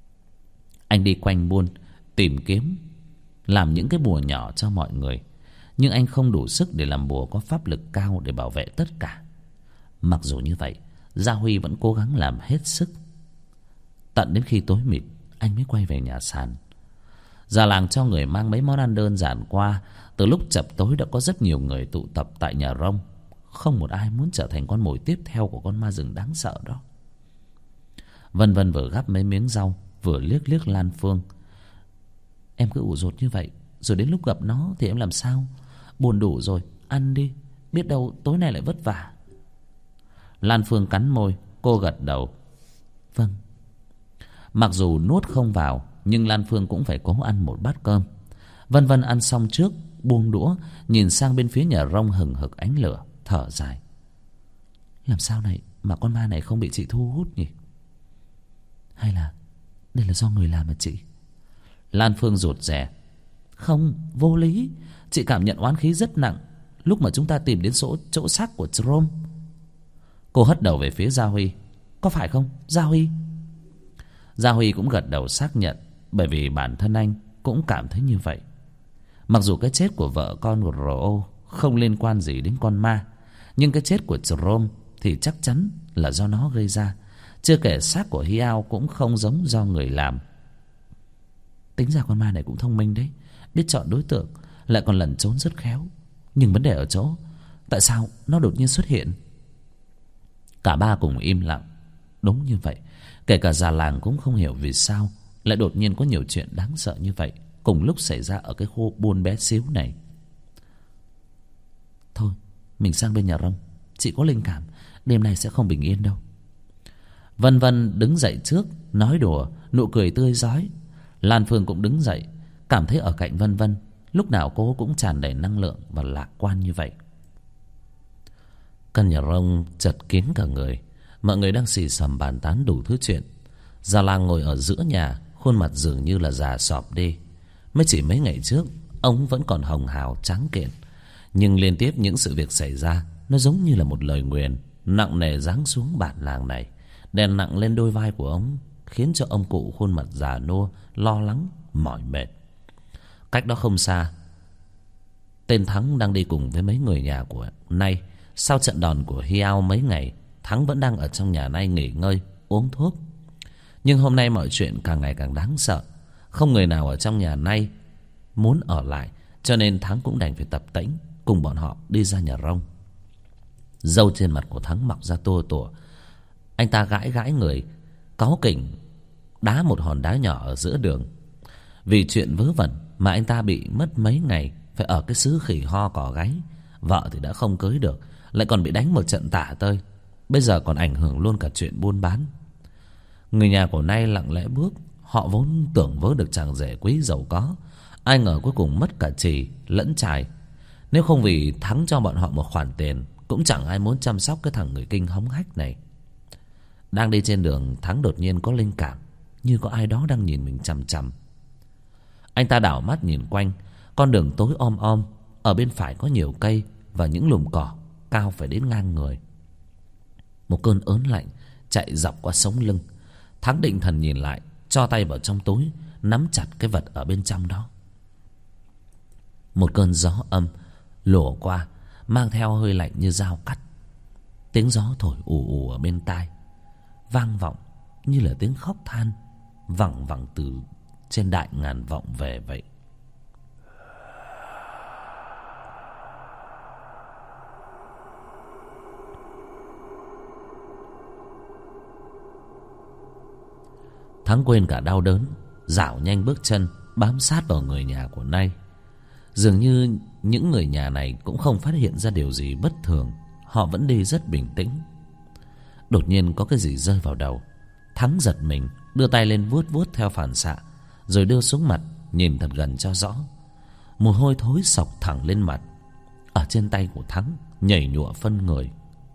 Anh đi quanh buôn tìm kiếm, làm những cái bùa nhỏ cho mọi người. nhưng anh không đủ sức để làm bùa có pháp lực cao để bảo vệ tất cả. Mặc dù như vậy, Gia Huy vẫn cố gắng làm hết sức. Tận đến khi tối mịt, anh mới quay về nhà sàn. Già làng cho người mang mấy món ăn đơn giản qua. Từ lúc chập tối đã có rất nhiều người tụ tập tại nhà rông. Không một ai muốn trở thành con mồi tiếp theo của con ma rừng đáng sợ đó. Vân Vân vừa gắp mấy miếng rau, vừa liếc liếc Lan Phương. Em cứ ủ rột như vậy, rồi đến lúc gặp nó thì em làm sao? Buồn đủ rồi, ăn đi, biết đâu tối nay lại vất vả. Lan Phương cắn môi, cô gật đầu. Vâng. Mặc dù nuốt không vào, nhưng Lan Phương cũng phải cố ăn một bát cơm. Vân Vân ăn xong trước, buông đũa, nhìn sang bên phía nhà rông hừng hực ánh lửa, thở dài. Làm sao này mà con ma này không bị chị thu hút nhỉ? Hay là đây là do người làm mà chị? Lan Phương rụt rè. Không, vô lý. Chị cảm nhận oán khí rất nặng lúc mà chúng ta tìm đến chỗ xác của Jerome. Cô hất đầu về phía Gia Huy. Có phải không, Gia Huy? Gia Huy cũng gật đầu xác nhận, bởi vì bản thân anh cũng cảm thấy như vậy. Mặc dù cái chết của vợ con của Rô không liên quan gì đến con ma, nhưng cái chết của Jerome thì chắc chắn là do nó gây ra. Chưa kể xác của Hiao cũng không giống do người làm. Tính ra con ma này cũng thông minh đấy, biết chọn đối tượng, lại còn lẩn trốn rất khéo. Nhưng vấn đề ở chỗ, tại sao nó đột nhiên xuất hiện? Cả ba cùng im lặng. Đúng như vậy, kể cả già làng cũng không hiểu vì sao lại đột nhiên có nhiều chuyện đáng sợ như vậy cùng lúc xảy ra ở cái khu buôn bé xíu này. Thôi, mình sang bên nhà rông. Chị có linh cảm đêm nay sẽ không bình yên đâu. Vân Vân đứng dậy trước, nói đùa, nụ cười tươi rói. Lan Phương cũng đứng dậy, cảm thấy ở cạnh Vân Vân lúc nào cô cũng tràn đầy năng lượng và lạc quan như vậy. Căn nhà rông chật kín cả người. Mọi người đang xì xầm bàn tán đủ thứ chuyện. Già làng ngồi ở giữa nhà, khuôn mặt dường như là già sọp đi. Mới chỉ mấy ngày trước ông vẫn còn hồng hào tráng kiện, nhưng liên tiếp những sự việc xảy ra, nó giống như là một lời nguyền nặng nề giáng xuống bản làng này, đè nặng lên đôi vai của ông, khiến cho ông cụ khuôn mặt già nua, lo lắng, mỏi mệt. Cách đó không xa, tên Thắng đang đi cùng với mấy người nhà của Nay. Sau trận đòn của Hiao mấy ngày, Thắng vẫn đang ở trong nhà Nay nghỉ ngơi, uống thuốc. Nhưng hôm nay mọi chuyện càng ngày càng đáng sợ. Không người nào ở trong nhà Nay muốn ở lại, cho nên Thắng cũng đành phải tập tễnh cùng bọn họ đi ra nhà rông. Râu trên mặt của Thắng mọc ra tua tủa. Anh ta gãi gãi người, cáu kỉnh đá một hòn đá nhỏ ở giữa đường. Vì chuyện vớ vẩn mà anh ta bị mất mấy ngày, phải ở cái xứ khỉ ho cỏ gáy. Vợ thì đã không cưới được, lại còn bị đánh một trận tả tơi. Bây giờ còn ảnh hưởng luôn cả chuyện buôn bán. Người nhà của Nay lặng lẽ bước. Họ vốn tưởng vớ được chàng rể quý giàu có, ai ngờ cuối cùng mất cả chì lẫn chài. Nếu không vì Thắng cho bọn họ một khoản tiền, cũng chẳng ai muốn chăm sóc cái thằng người Kinh hống hách này. Đang đi trên đường, Thắng đột nhiên có linh cảm, như có ai đó đang nhìn mình chằm chằm. Anh ta đảo mắt nhìn quanh. Con đường tối om om, ở bên phải có nhiều cây và những lùm cỏ cao phải đến ngang người. Một cơn ớn lạnh chạy dọc qua sống lưng. Thắng định thần nhìn lại, cho tay vào trong túi, nắm chặt cái vật ở bên trong đó. Một cơn gió âm lùa qua, mang theo hơi lạnh như dao cắt. Tiếng gió thổi ù ù ở bên tai, vang vọng như là tiếng khóc than vẳng vẳng từ trên đại ngàn vọng về vậy. Thắng quên cả đau đớn, dạo nhanh bước chân bám sát vào người nhà của Nay. Dường như những người nhà này cũng không phát hiện ra điều gì bất thường. Họ vẫn đi rất bình tĩnh. Đột nhiên có cái gì rơi vào đầu. Thắng giật mình, đưa tay lên vuốt vuốt theo phản xạ, rồi đưa xuống mặt nhìn thật gần cho rõ. Mùi hôi thối xộc thẳng lên mặt. Ở trên tay của Thắng nhảy nhụa phân người.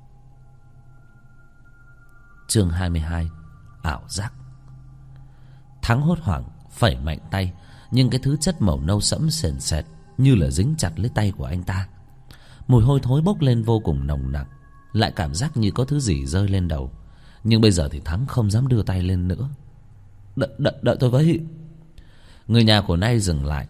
Chương 22: Ảo giác. Thắng hốt hoảng phẩy mạnh tay, nhưng cái thứ chất màu nâu sẫm sền sệt như là dính chặt lấy tay của anh ta. Mùi hôi thối bốc lên vô cùng nồng nặc, lại cảm giác như có thứ gì rơi lên đầu. Nhưng bây giờ thì Thắng không dám đưa tay lên nữa. Đợi tôi với. Người nhà của Nay dừng lại,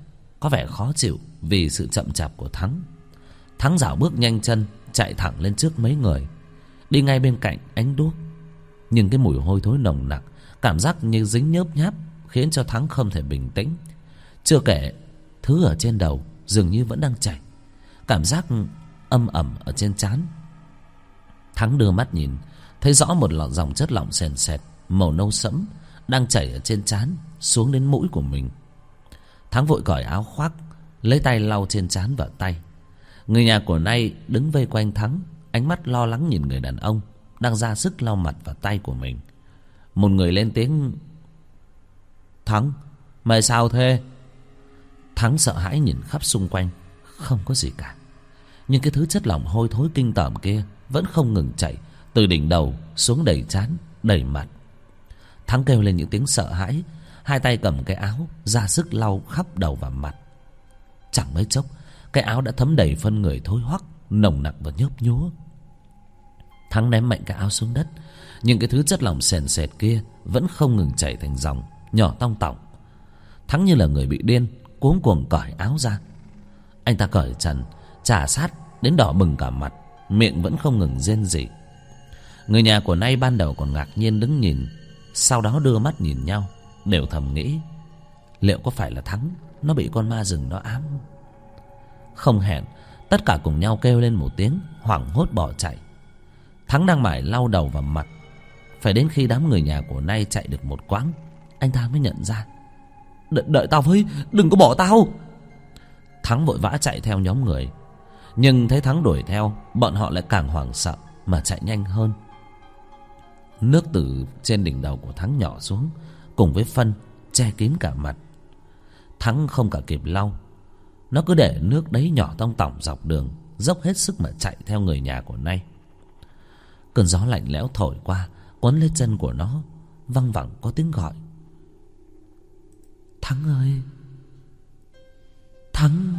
có vẻ khó chịu vì sự chậm chạp của Thắng. Thắng dạo bước nhanh chân chạy thẳng lên trước mấy người, đi ngay bên cạnh ánh đuốc. Nhưng cái mùi hôi thối nồng nặc, cảm giác như dính nhớp nháp, khiến cho Thắng không thể bình tĩnh. Chưa kể thứ ở trên đầu dường như vẫn đang chảy, cảm giác âm ẩm ở trên trán. Thắng đưa mắt nhìn, thấy rõ một dòng chất lỏng sền sệt màu nâu sẫm đang chảy ở trên trán xuống đến mũi của mình. Thắng vội cởi áo khoác, lấy tay lau trên trán và tay. Người nhà của Nay đứng vây quanh Thắng, ánh mắt lo lắng nhìn người đàn ông đang ra sức lau mặt và tay của mình. Một người lên tiếng: "Thắng, mày sao thế?" Thắng sợ hãi nhìn khắp xung quanh, không có gì cả. Nhưng cái thứ chất lỏng hôi thối kinh tởm kia vẫn không ngừng chảy từ đỉnh đầu xuống đầy trán, đầy mặt. Thắng kêu lên những tiếng sợ hãi, hai tay cầm cái áo ra sức lau khắp đầu và mặt. Chẳng mấy chốc, cái áo đã thấm đầy phân người thối hoắc, nồng nặc và nhớp nhúa. Thắng ném mạnh cái áo xuống đất, nhưng cái thứ chất lỏng sền sệt kia vẫn không ngừng chảy thành dòng nhỏ tong tỏng. Thắng như là người bị điên, cuống cuồng cởi áo ra. Anh ta cởi trần, chà sát đến đỏ bừng cả mặt, miệng vẫn không ngừng rên rỉ. Người nhà của Nay ban đầu còn ngạc nhiên đứng nhìn, sau đó đưa mắt nhìn nhau, đều thầm nghĩ: liệu có phải là Thắng nó bị con ma rừng nó ám? Không hẹn, tất cả cùng nhau kêu lên một tiếng, hoảng hốt bỏ chạy. Thắng đang mải lau đầu và mặt, phải đến khi đám người nhà của Nay chạy được một quãng, anh ta mới nhận ra: Đợi tao với, đừng có bỏ tao. Thắng vội vã chạy theo nhóm người, nhưng thấy Thắng đuổi theo, bọn họ lại càng hoảng sợ mà chạy nhanh hơn. Nước từ trên đỉnh đầu của Thắng nhỏ xuống, cùng với phân che kín cả mặt. Thắng không cả kịp lau, nó cứ để nước đấy nhỏ tong tỏng dọc đường, dốc hết sức mà chạy theo người nhà của Nay. Cơn gió lạnh lẽo thổi qua, quấn lên chân của nó, văng vẳng có tiếng gọi: Thắng ơi, Thắng,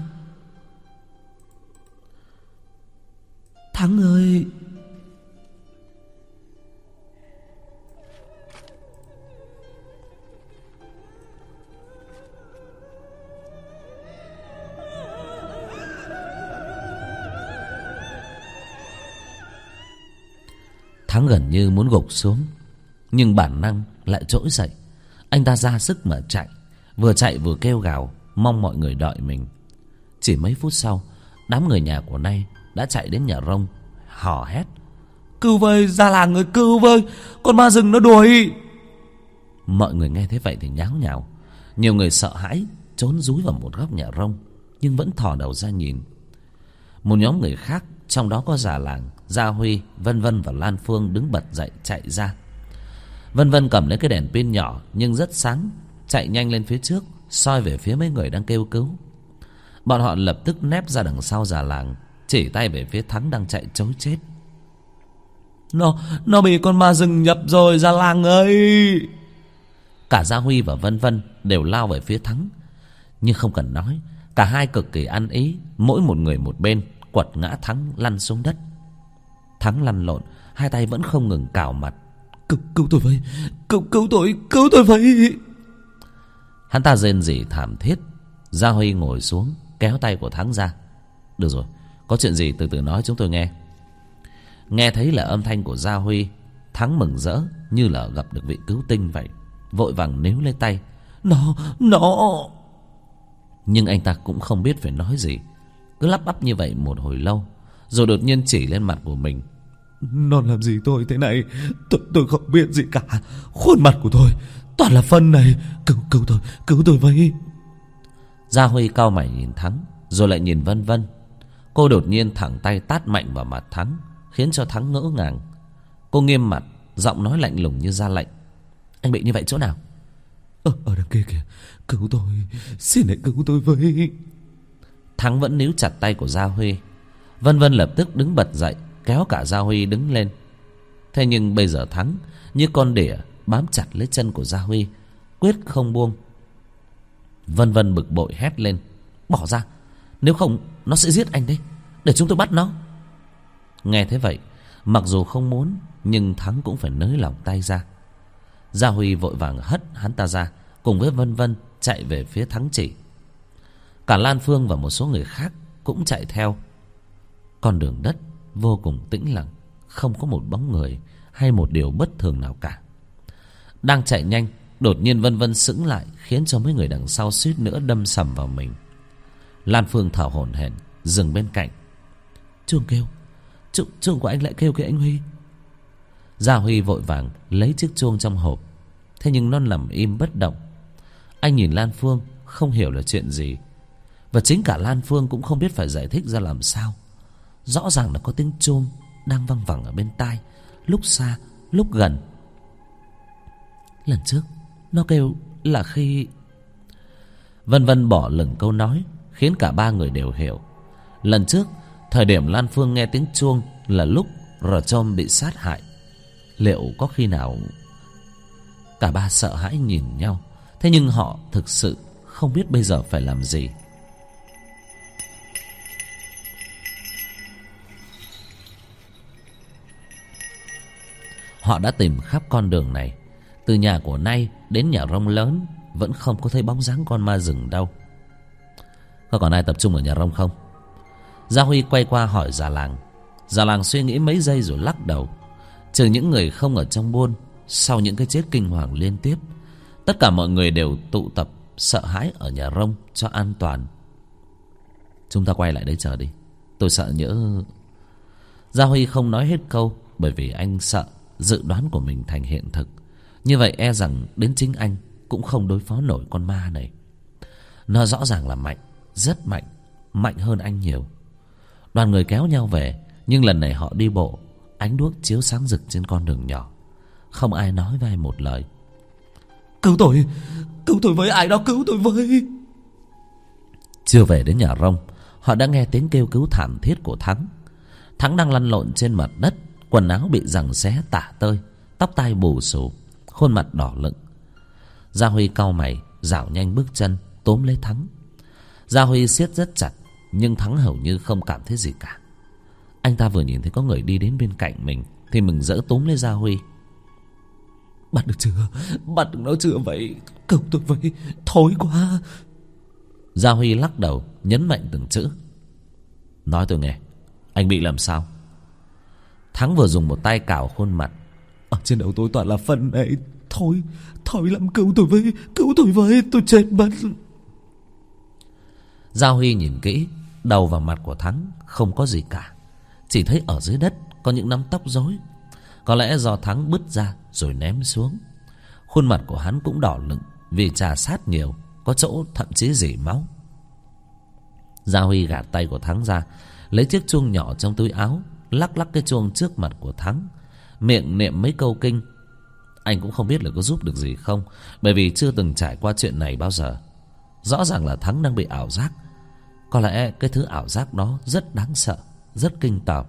Thắng ơi. Thắng gần như muốn gục xuống, nhưng bản năng lại trỗi dậy. Anh ta ra sức mà chạy vừa kêu gào, mong mọi người đợi mình. Chỉ mấy phút sau, đám người nhà của Nay đã chạy đến nhà rông, hò hét: Cứu với, ra làng người cứu với, con ma rừng nó đuổi. Mọi người nghe thế vậy thì nháo nhào. Nhiều người sợ hãi trốn rúi vào một góc nhà rông, nhưng vẫn thò đầu ra nhìn. Một nhóm người khác, trong đó có già làng, Gia Huy, Vân Vân và Lan Phương đứng bật dậy chạy ra. Vân Vân cầm lấy cái đèn pin nhỏ nhưng rất sáng, chạy nhanh lên phía trước, soi về phía mấy người đang kêu cứu. Bọn họ lập tức nép ra đằng sau già làng, chỉ tay về phía Thắng đang chạy trối chết. Nó bị con ma rừng nhập rồi, già làng ơi. Cả Gia Huy và Vân Vân đều lao về phía Thắng, nhưng không cần nói, cả hai cực kỳ ăn ý, mỗi một người một bên, quật ngã Thắng lăn xuống đất. Thắng lăn lộn, hai tay vẫn không ngừng cào mặt. Cứu tôi với, cứu tôi với. Hắn ta rên rỉ thảm thiết. Gia Huy ngồi xuống, kéo tay của Thắng ra. Được rồi, có chuyện gì từ từ nói chúng tôi nghe. Nghe thấy là âm thanh của Gia Huy, Thắng mừng rỡ như là gặp được vị cứu tinh vậy, vội vàng níu lấy tay. Nó. Nhưng anh ta cũng không biết phải nói gì, cứ lắp bắp như vậy một hồi lâu, rồi đột nhiên chỉ lên mặt của mình. Nó làm gì tôi thế này? Tôi không biết gì cả. Khuôn mặt của tôi toàn là phân này. Cứu tôi với. Gia Huy cau mày nhìn Thắng, rồi lại nhìn Vân Vân. Cô đột nhiên thẳng tay tát mạnh vào mặt Thắng, khiến cho Thắng ngỡ ngàng. Cô nghiêm mặt, giọng nói lạnh lùng như ra lệnh. Anh bị như vậy chỗ nào? Ở đằng kia kìa. Cứu tôi, xin hãy cứu tôi với. Thắng vẫn níu chặt tay của Gia Huy. Vân Vân lập tức đứng bật dậy, kéo cả Gia Huy đứng lên. Thế nhưng bây giờ Thắng như con đỉa bám chặt lấy chân của Gia Huy, quyết không buông. Vân Vân bực bội hét lên: Bỏ ra, nếu không nó sẽ giết anh đấy, để chúng tôi bắt nó. Nghe thế vậy, mặc dù không muốn, nhưng Thắng cũng phải nới lỏng tay ra. Gia Huy vội vàng hất hắn ta ra, cùng với Vân Vân chạy về phía Thắng chỉ. Cả Lan Phương và một số người khác cũng chạy theo. Con đường đất vô cùng tĩnh lặng, không có một bóng người hay một điều bất thường nào cả. Đang chạy nhanh, đột nhiên Vân Vân sững lại, khiến cho mấy người đằng sau suýt nữa đâm sầm vào mình. Lan Phương thở hổn hển dừng bên cạnh. Chuông kêu, chuông của anh lại kêu kìa anh Huy. Gia Huy vội vàng lấy chiếc chuông trong hộp, thế nhưng nó nằm im bất động. Anh nhìn Lan Phương không hiểu là chuyện gì, và chính cả Lan Phương cũng không biết phải giải thích ra làm sao. Rõ ràng là có tiếng chuông đang văng vẳng ở bên tai, lúc xa lúc gần. Lần trước nó kêu là khi... Vân Vân bỏ lửng câu nói, khiến cả ba người đều hiểu. Lần trước, thời điểm Lan Phương nghe tiếng chuông là lúc Rờ Chôm bị sát hại. Liệu có khi nào... Cả ba sợ hãi nhìn nhau, thế nhưng họ thực sự không biết bây giờ phải làm gì. Họ đã tìm khắp con đường này, từ nhà của Nay đến nhà Rông lớn, vẫn không có thấy bóng dáng con ma rừng đâu. Có còn ai tập trung ở nhà Rông không? Gia Huy quay qua hỏi già làng. Già làng suy nghĩ mấy giây rồi lắc đầu. Trừ những người không ở trong buôn, sau những cái chết kinh hoàng liên tiếp, tất cả mọi người đều tụ tập sợ hãi ở nhà Rông cho an toàn. Chúng ta quay lại đấy chờ đi, tôi sợ nhỡ... Gia Huy không nói hết câu, bởi vì anh sợ dự đoán của mình thành hiện thực. Như vậy e rằng đến chính anh cũng không đối phó nổi con ma này. Nó rõ ràng là mạnh, rất mạnh, mạnh hơn anh nhiều. Đoàn người kéo nhau về, nhưng lần này họ đi bộ, ánh đuốc chiếu sáng rực trên con đường nhỏ. Không ai nói với ai một lời. Cứu tôi với, ai đó cứu tôi với. Chưa về đến nhà Rông, họ đã nghe tiếng kêu cứu thảm thiết của Thắng. Thắng đang lăn lộn trên mặt đất, quần áo bị giằng xé tả tơi, tóc tai bù xù, khuôn mặt đỏ lựng. Gia Huy cau mày, dạo nhanh bước chân túm lấy Thắng. Gia Huy siết rất chặt, nhưng Thắng hầu như không cảm thấy gì cả. Anh ta vừa nhìn thấy có người đi đến bên cạnh mình thì mừng rỡ túm lấy Gia Huy. Bắt được chưa? Bắt được nó chưa vậy? Cứu tôi với, thối quá. Gia Huy lắc đầu, nhấn mạnh từng chữ. Nói tôi nghe, anh bị làm sao? Thắng vừa dùng một tay cào khuôn mặt. Ở trên đầu tôi toàn là phân này. Thôi lắm, cứu tôi với, tôi chết mất. Gia Huy nhìn kỹ, đầu và mặt của Thắng không có gì cả, chỉ thấy ở dưới đất có những nắm tóc rối. Có lẽ do Thắng bứt ra rồi ném xuống. Khuôn mặt của hắn cũng đỏ lựng vì trà sát nhiều, có chỗ thậm chí rỉ máu. Gia Huy gạt tay của Thắng ra, lấy chiếc chuông nhỏ trong túi áo, lắc lắc cái chuông trước mặt của Thắng, miệng niệm mấy câu kinh. Anh cũng không biết là có giúp được gì không, bởi vì chưa từng trải qua chuyện này bao giờ. Rõ ràng là Thắng đang bị ảo giác. Có lẽ cái thứ ảo giác đó rất đáng sợ, rất kinh tởm.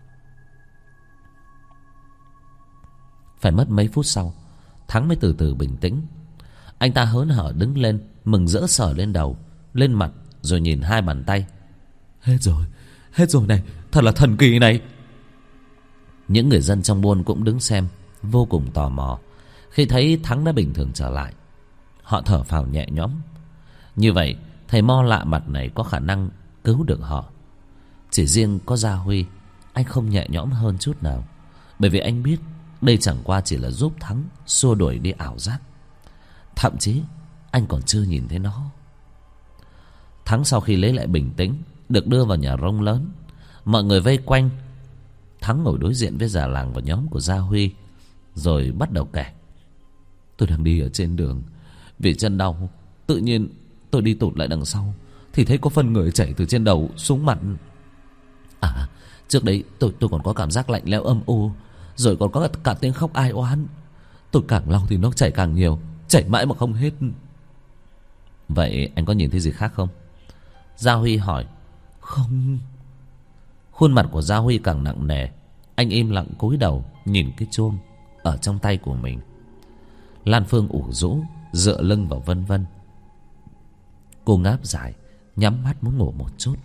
Phải mất mấy phút sau, Thắng mới từ từ bình tĩnh. Anh ta hớn hở đứng lên, mừng rỡ sờ lên đầu, lên mặt, rồi nhìn hai bàn tay. Hết rồi này, thật là thần kỳ này. Những người dân trong buôn cũng đứng xem, vô cùng tò mò. Khi thấy Thắng đã bình thường trở lại, họ thở phào nhẹ nhõm. Như vậy thầy mo lạ mặt này có khả năng cứu được họ. Chỉ riêng có Gia Huy, anh không nhẹ nhõm hơn chút nào, bởi vì anh biết đây chẳng qua chỉ là giúp Thắng xua đuổi đi ảo giác. Thậm chí anh còn chưa nhìn thấy nó. Thắng sau khi lấy lại bình tĩnh, được đưa vào nhà Rông lớn. Mọi người vây quanh. Thắng ngồi đối diện với già làng và nhóm của Gia Huy, rồi bắt đầu kể. Tôi đang đi ở trên đường, vì chân đau, tự nhiên tôi đi tụt lại đằng sau, thì thấy có phân người chảy từ trên đầu xuống mặt. Trước đấy tôi còn có cảm giác lạnh lẽo âm u, rồi còn có cả tiếng khóc ai oán. Tôi càng lau thì nó chảy càng nhiều, chảy mãi mà không hết. Vậy anh có nhìn thấy gì khác không? Gia Huy hỏi. Không. Khuôn mặt của Gia Huy càng nặng nề. Anh im lặng cúi đầu nhìn cái chuông ở trong tay của mình. Lan Phương ủ rũ dựa lưng vào Vân Vân. Cô ngáp dài, nhắm mắt muốn ngủ một chút.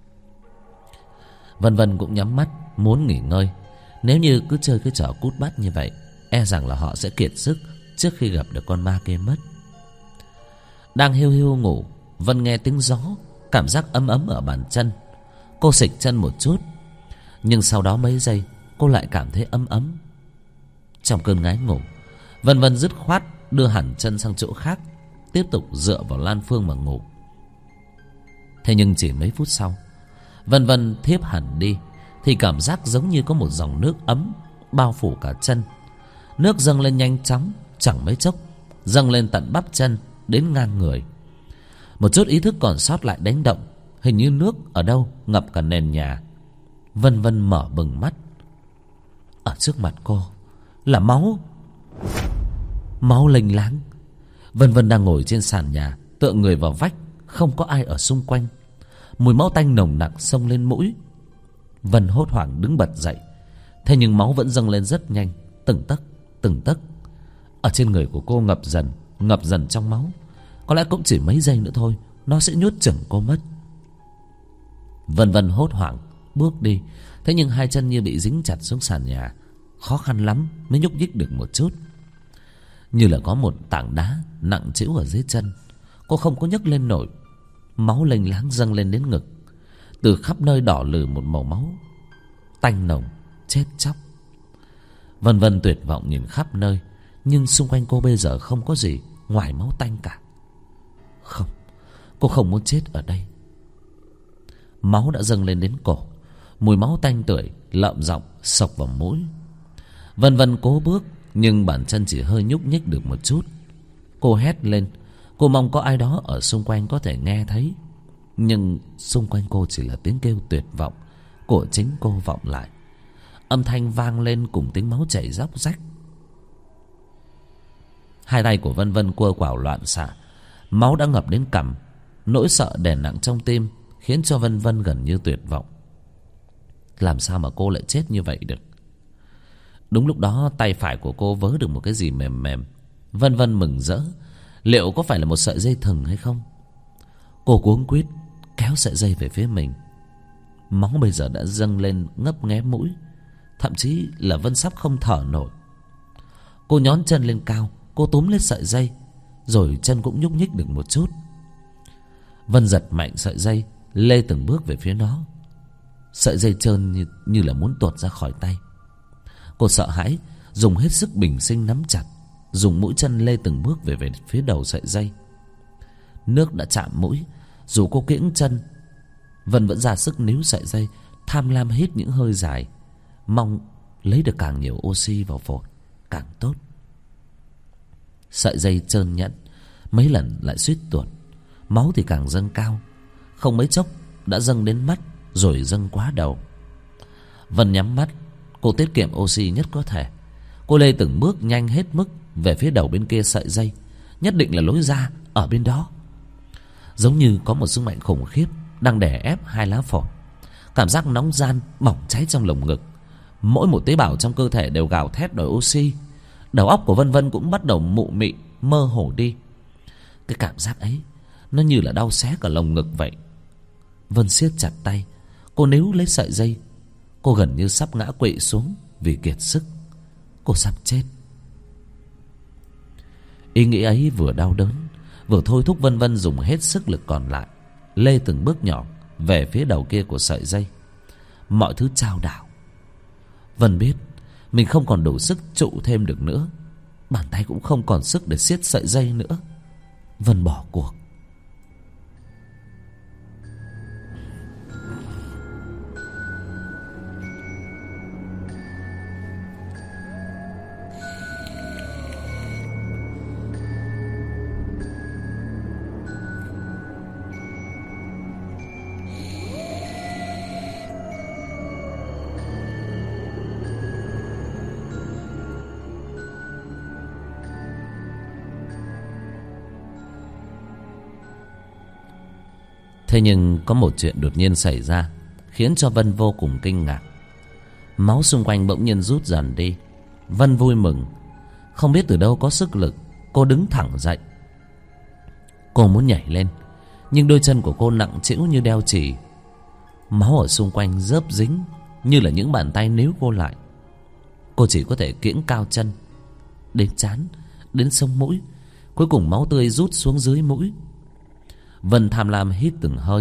Vân Vân cũng nhắm mắt muốn nghỉ ngơi. Nếu như cứ chơi cái trò cút bắt như vậy, e rằng là họ sẽ kiệt sức trước khi gặp được con ma kia mất. Đang hiu hiu ngủ, Vân nghe tiếng gió cảm giác ấm ấm ở bàn chân. Cô xịch chân một chút, nhưng sau đó mấy giây cô lại cảm thấy ấm ấm. Trong cơn ngái ngủ, Vân Vân dứt khoát đưa hẳn chân sang chỗ khác, tiếp tục dựa vào Lan Phương mà ngủ. Thế nhưng chỉ mấy phút sau, Vân Vân thiếp hẳn đi thì cảm giác giống như có một dòng nước ấm bao phủ cả chân. Nước dâng lên nhanh chóng, chẳng mấy chốc dâng lên tận bắp chân đến ngang người. Một chút ý thức còn sót lại đánh động, hình như nước ở đâu ngập cả nền nhà. Vân Vân mở bừng mắt. Ở trước mặt cô là máu, máu lênh láng. Vân Vân đang ngồi trên sàn nhà, tựa người vào vách, không có ai ở xung quanh. Mùi máu tanh nồng nặc xông lên mũi. Vân hốt hoảng đứng bật dậy. Thế nhưng máu vẫn dâng lên rất nhanh, từng tấc từng tấc. Ở trên người của cô ngập dần trong máu. Có lẽ cũng chỉ mấy giây nữa thôi, nó sẽ nuốt chửng cô mất. Vân Vân hốt hoảng bước đi. Thế nhưng hai chân như bị dính chặt xuống sàn nhà, khó khăn lắm mới nhúc nhích được một chút. Như là có một tảng đá nặng trĩu ở dưới chân, cô không có nhấc lên nổi. Máu lênh láng dâng lên đến ngực. Từ khắp nơi đỏ lừ một màu máu tanh nồng, chết chóc. Vân Vân tuyệt vọng nhìn khắp nơi, nhưng xung quanh cô bây giờ không có gì ngoài máu tanh cả. Không, cô không muốn chết ở đây. Máu đã dâng lên đến cổ, mùi máu tanh tưởi lợm giọng xộc vào mũi. Vân Vân cố bước, nhưng bàn chân chỉ hơi nhúc nhích được một chút. Cô hét lên, cô mong có ai đó ở xung quanh có thể nghe thấy. Nhưng xung quanh cô chỉ là tiếng kêu tuyệt vọng của chính cô vọng lại. Âm thanh vang lên cùng tiếng máu chảy róc rách. Hai tay của Vân Vân cua quảo loạn xạ, máu đã ngập đến cằm. Nỗi sợ đè nặng trong tim khiến cho Vân Vân gần như tuyệt vọng. Làm sao mà cô lại chết như vậy được? Đúng lúc đó tay phải của cô vớ được một cái gì mềm mềm. Vân Vân mừng rỡ. Liệu có phải là một sợi dây thừng hay không? Cô cuống quýt kéo sợi dây về phía mình. Máu bây giờ đã dâng lên ngấp nghé mũi, thậm chí là Vân sắp không thở nổi. Cô nhón chân lên cao, cô túm lấy sợi dây, rồi chân cũng nhúc nhích được một chút. Vân giật mạnh sợi dây, lê từng bước về phía nó. Sợi dây trơn như là muốn tuột ra khỏi tay. Cô sợ hãi, dùng hết sức bình sinh nắm chặt, dùng mũi chân lê từng bước về phía đầu sợi dây. Nước đã chạm mũi, dù cô kiễng chân, Vân vẫn ra sức níu sợi dây, tham lam hít những hơi dài, mong lấy được càng nhiều oxy vào phổi càng tốt. Sợi dây trơn nhẵn, mấy lần lại suýt tuột. Máu thì càng dâng cao, không mấy chốc đã dâng đến mắt, rồi dâng quá đầu. Vân nhắm mắt, cô tiết kiệm oxy nhất có thể. Cô lê từng bước nhanh hết mức về phía đầu bên kia sợi dây. Nhất định là lối ra ở bên đó. Giống như có một sức mạnh khủng khiếp đang đè ép hai lá phổi. Cảm giác nóng ran bỏng cháy trong lồng ngực. Mỗi một tế bào trong cơ thể đều gào thét đòi oxy. Đầu óc của Vân Vân cũng bắt đầu mụ mị, mơ hồ đi. Cái cảm giác ấy nó như là đau xé cả lồng ngực vậy. Vân siết chặt tay, cô níu lấy sợi dây. Cô gần như sắp ngã quỵ xuống vì kiệt sức. Cô sắp chết. Ý nghĩ ấy vừa đau đớn, vừa thôi thúc Vân Vân dùng hết sức lực còn lại, lê từng bước nhỏ về phía đầu kia của sợi dây. Mọi thứ chao đảo. Vân biết mình không còn đủ sức trụ thêm được nữa. Bàn tay cũng không còn sức để siết sợi dây nữa. Vân bỏ cuộc. Thế nhưng có một chuyện đột nhiên xảy ra khiến cho Vân vô cùng kinh ngạc. Máu xung quanh bỗng nhiên rút dần đi. Vân vui mừng. Không biết từ đâu có sức lực, cô đứng thẳng dậy. Cô muốn nhảy lên, nhưng đôi chân của cô nặng trĩu như đeo chì. Máu ở xung quanh rớp dính như là những bàn tay níu cô lại. Cô chỉ có thể kiễng cao chân đến trán, đến sống mũi. Cuối cùng máu tươi rút xuống dưới mũi. Vân tham lam hít từng hơi,